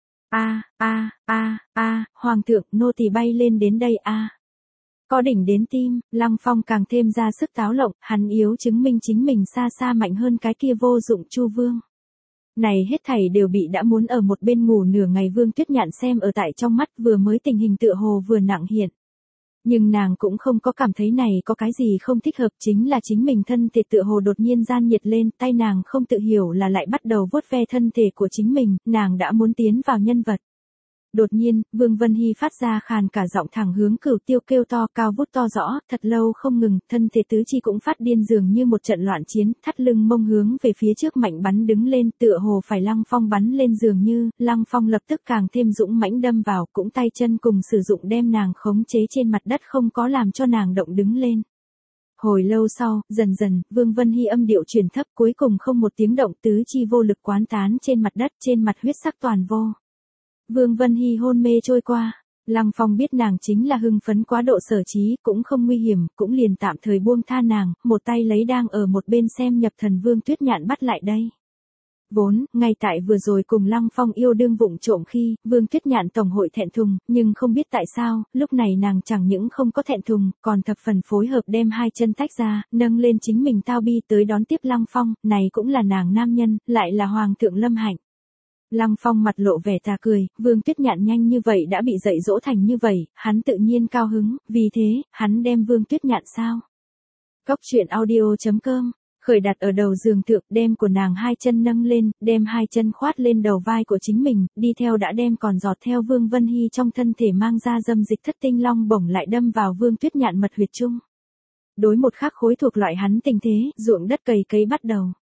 Hoàng thượng, nô tỳ bay lên đến đây Có đỉnh đến tim, Lăng Phong càng thêm ra sức táo lộng, hắn yếu chứng minh chính mình xa xa mạnh hơn cái kia vô dụng Chu Vương. Này hết thảy đều bị đã muốn ở một bên ngủ nửa ngày Vương Tuyết Nhạn xem ở tại trong mắt vừa mới tình hình tựa hồ vừa nặng hiện. Nhưng nàng cũng không có cảm thấy này có cái gì không thích hợp chính là chính mình thân thể tựa hồ đột nhiên gian nhiệt lên tay nàng không tự hiểu là lại bắt đầu vuốt ve thân thể của chính mình, nàng đã muốn tiến vào nhân vật. Đột nhiên, Vương Vân Hy phát ra khàn cả giọng thẳng hướng Cửu Tiêu kêu to cao vút to rõ, thật lâu không ngừng, thân thể tứ chi cũng phát điên dường như một trận loạn chiến, thắt lưng mông hướng về phía trước mạnh bắn đứng lên, tựa hồ phải Lăng Phong bắn lên dường như, Lăng Phong lập tức càng thêm dũng mãnh đâm vào, cũng tay chân cùng sử dụng đem nàng khống chế trên mặt đất không có làm cho nàng động đứng lên. Hồi lâu sau, dần dần, Vương Vân Hy âm điệu truyền thấp cuối cùng không một tiếng động tứ chi vô lực quán tán trên mặt đất trên mặt huyết sắc toàn vô. Vương Vân Hy hôn mê trôi qua, Lăng Phong biết nàng chính là hưng phấn quá độ sở trí, cũng không nguy hiểm, cũng liền tạm thời buông tha nàng, một tay lấy đang ở một bên xem nhập thần Vương Tuyết Nhạn bắt lại đây. Vốn, ngay tại vừa rồi cùng Lăng Phong yêu đương vụng trộm khi, Vương Tuyết Nhạn tổng hội thẹn thùng, nhưng không biết tại sao, lúc này nàng chẳng những không có thẹn thùng, còn thập phần phối hợp đem hai chân tách ra, nâng lên chính mình tao bi tới đón tiếp Lăng Phong, này cũng là nàng nam nhân, lại là Hoàng thượng Lâm Hạnh. Lăng Phong mặt lộ vẻ tà cười, Vương Tuyết Nhạn nhanh như vậy đã bị dạy dỗ thành như vậy, hắn tự nhiên cao hứng, vì thế, hắn đem Vương Tuyết Nhạn sao. Cóc truyện audio.com, khởi đặt ở đầu giường thượng, đem của nàng hai chân nâng lên, đem hai chân khoát lên đầu vai của chính mình, đi theo đã đem còn giọt theo Vương Vân Hy trong thân thể mang ra dâm dịch thất tinh long bổng lại đâm vào Vương Tuyết Nhạn mật huyệt chung. Đối một khắc khối thuộc loại hắn tình thế, ruộng đất cày cấy bắt đầu.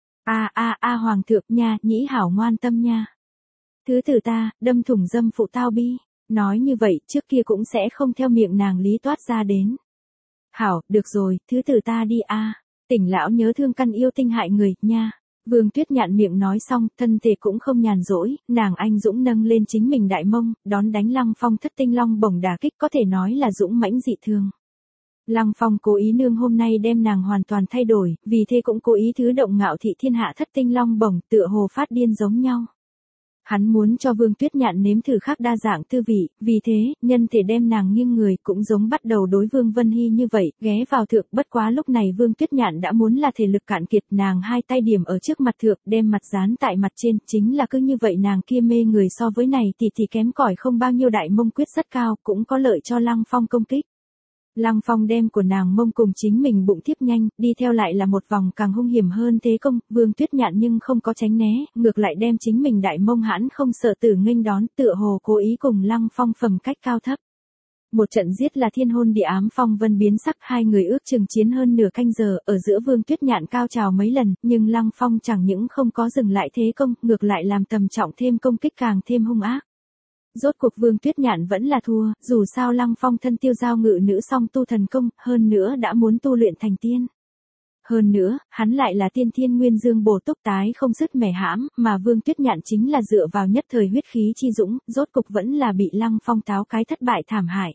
Hoàng thượng nha, nhĩ hảo ngoan tâm nha. Thứ tử ta, đâm thủng dâm phụ tao bi. Nói như vậy, trước kia cũng sẽ không theo miệng nàng lý toát ra đến. Hảo, được rồi, thứ tử ta đi tỉnh lão nhớ thương căn yêu tinh hại người, nha. Vương Tuyết Nhạn miệng nói xong, thân thể cũng không nhàn rỗi, nàng anh dũng nâng lên chính mình đại mông, đón đánh Lăng Phong thất tinh long bổng đả kích có thể nói là dũng mãnh dị thường. Lăng Phong cố ý nương hôm nay đem nàng hoàn toàn thay đổi, vì thế cũng cố ý thứ động ngạo thị thiên hạ thất tinh long bổng tựa hồ phát điên giống nhau. Hắn muốn cho Vương Tuyết Nhạn nếm thử khác đa dạng tư vị, vì thế, nhân thể đem nàng nghiêng người cũng giống bắt đầu đối Vương Vân Hy như vậy, ghé vào thượng, bất quá lúc này Vương Tuyết Nhạn đã muốn là thể lực cạn kiệt, nàng hai tay điểm ở trước mặt thượng, đem mặt dán tại mặt trên, chính là cứ như vậy nàng kia mê người so với này thì kém cỏi không bao nhiêu đại mông quyết rất cao, cũng có lợi cho Lăng Phong công kích. Lăng Phong đem của nàng mông cùng chính mình bụng tiếp nhanh, đi theo lại là một vòng càng hung hiểm hơn thế công, Vương Tuyết Nhạn nhưng không có tránh né, ngược lại đem chính mình đại mông hãn không sợ tử nghênh đón, tựa hồ cố ý cùng Lăng Phong phẩm cách cao thấp. Một trận giết là thiên hôn địa ám phong vân biến sắc, hai người ước chừng chiến hơn nửa canh giờ, ở giữa Vương Tuyết Nhạn cao trào mấy lần, nhưng Lăng Phong chẳng những không có dừng lại thế công, ngược lại làm tầm trọng thêm công kích càng thêm hung ác. Rốt cuộc Vương Tuyết Nhạn vẫn là thua, dù sao Lăng Phong thân tiêu giao ngự nữ song tu thần công, hơn nữa đã muốn tu luyện thành tiên. Hơn nữa, hắn lại là tiên thiên nguyên dương bổ túc tái không dứt mẻ hãm, mà Vương Tuyết Nhạn chính là dựa vào nhất thời huyết khí chi dũng, rốt cục vẫn là bị Lăng Phong táo cái thất bại thảm hại.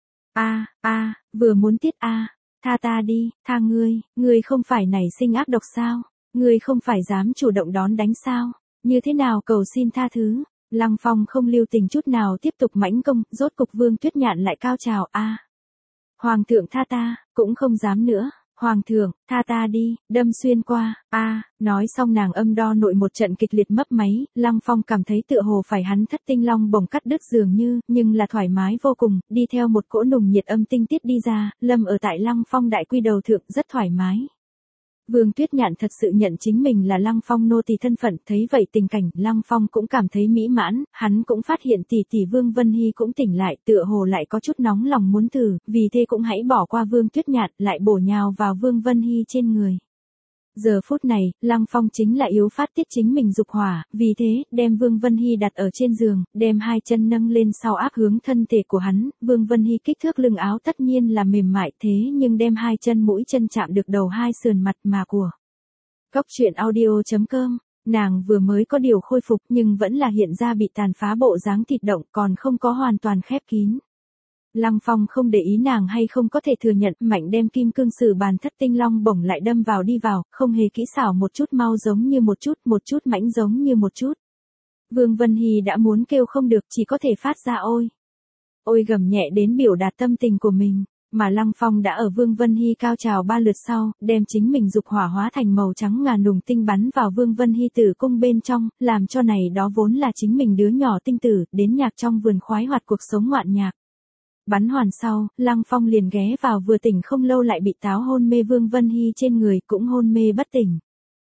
Vừa muốn tiết tha ta đi, tha ngươi không phải nảy sinh ác độc sao, ngươi không phải dám chủ động đón đánh sao, như thế nào cầu xin tha thứ. Lăng Phong không lưu tình chút nào tiếp tục mãnh công, rốt cục Vương Tuyết Nhạn lại cao trào, Hoàng thượng tha ta, cũng không dám nữa, Hoàng thượng, tha ta đi, đâm xuyên qua, nói xong nàng âm đo nội một trận kịch liệt mấp máy, Lăng Phong cảm thấy tựa hồ phải hắn thất tinh long bổng cắt đứt dường như, nhưng là thoải mái vô cùng, đi theo một cỗ nùng nhiệt âm tinh tiết đi ra, lâm ở tại Lăng Phong đại quy đầu thượng rất thoải mái. Vương Tuyết Nhạn thật sự nhận chính mình là Lăng Phong nô tỳ thân phận, thấy vậy tình cảnh, Lăng Phong cũng cảm thấy mỹ mãn, hắn cũng phát hiện tỷ Vương Vân Hy cũng tỉnh lại, tựa hồ lại có chút nóng lòng muốn thử, vì thế cũng hãy bỏ qua Vương Tuyết Nhạn, lại bổ nhào vào Vương Vân Hy trên người. Giờ phút này, Lăng Phong chính là yếu phát tiết chính mình dục hỏa, vì thế, đem Vương Vân Hy đặt ở trên giường, đem hai chân nâng lên sau áp hướng thân thể của hắn, Vương Vân Hy kích thước lưng áo tất nhiên là mềm mại thế nhưng đem hai chân mũi chân chạm được đầu hai sườn mặt mà của. Cóc truyện audio.com, nàng vừa mới có điều khôi phục nhưng vẫn là hiện ra bị tàn phá bộ dáng thịt động còn không có hoàn toàn khép kín. Lăng Phong không để ý nàng hay không có thể thừa nhận, mạnh đem kim cương sử bàn thất tinh long bổng lại đâm vào đi vào, không hề kỹ xảo một chút mau giống như một chút mãnh giống như một chút. Vương Vân Hy đã muốn kêu không được chỉ có thể phát ra ôi gầm nhẹ đến biểu đạt tâm tình của mình, mà Lăng Phong đã ở Vương Vân Hy cao trào 3 lượt sau, đem chính mình dục hỏa hóa thành màu trắng ngà nùng tinh bắn vào Vương Vân Hy tử cung bên trong, làm cho này đó vốn là chính mình đứa nhỏ tinh tử, đến nhạc trong vườn khoái hoạt cuộc sống ngoạn nhạc. Bắn hoàn sau, Lăng Phong liền ghé vào vừa tỉnh không lâu lại bị táo hôn mê Vương Vân Hy trên người cũng hôn mê bất tỉnh.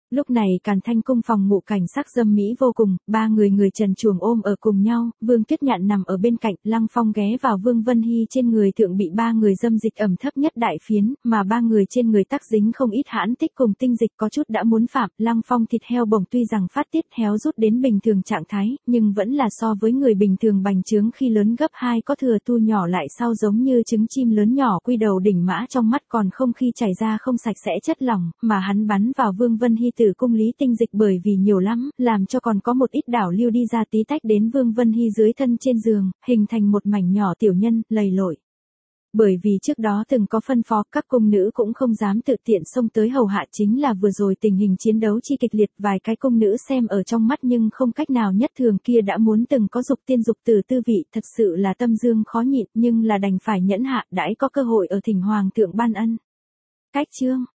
Lúc này Càn Thanh cung phòng ngủ cảnh sắc dâm mỹ vô cùng, ba người người trần truồng ôm ở cùng nhau, Vương Tuyết Nhạn nằm ở bên cạnh, Lăng Phong ghé vào Vương Vân Hy trên người thượng bị ba người dâm dịch ẩm thấp nhất đại phiến, mà ba người trên người tắc dính không ít hãn tích cùng tinh dịch có chút đã muốn phạm, Lăng Phong thịt heo bổng tuy rằng phát tiết héo rút đến bình thường trạng thái, nhưng vẫn là so với người bình thường bành trướng khi lớn gấp 2 có thừa tu nhỏ lại sau giống như trứng chim lớn nhỏ quy đầu đỉnh mã trong mắt còn không khi chảy ra không sạch sẽ chất lỏng, mà hắn bắn vào Vương Vân Hy tử cung lý tinh dịch bởi vì nhiều lắm, làm cho còn có một ít đảo lưu đi ra tí tách đến Vương Vân Hy dưới thân trên giường, hình thành một mảnh nhỏ tiểu nhân, lầy lội. Bởi vì trước đó từng có phân phó, các cung nữ cũng không dám tự tiện xông tới hầu hạ, chính là vừa rồi tình hình chiến đấu chi kịch liệt, vài cái cung nữ xem ở trong mắt nhưng không cách nào nhất thường kia đã muốn từng có dục tiên dục tử tư vị, thật sự là tâm dương khó nhịn, nhưng là đành phải nhẫn hạ, đãi có cơ hội ở thỉnh hoàng thượng ban ân. Cách chương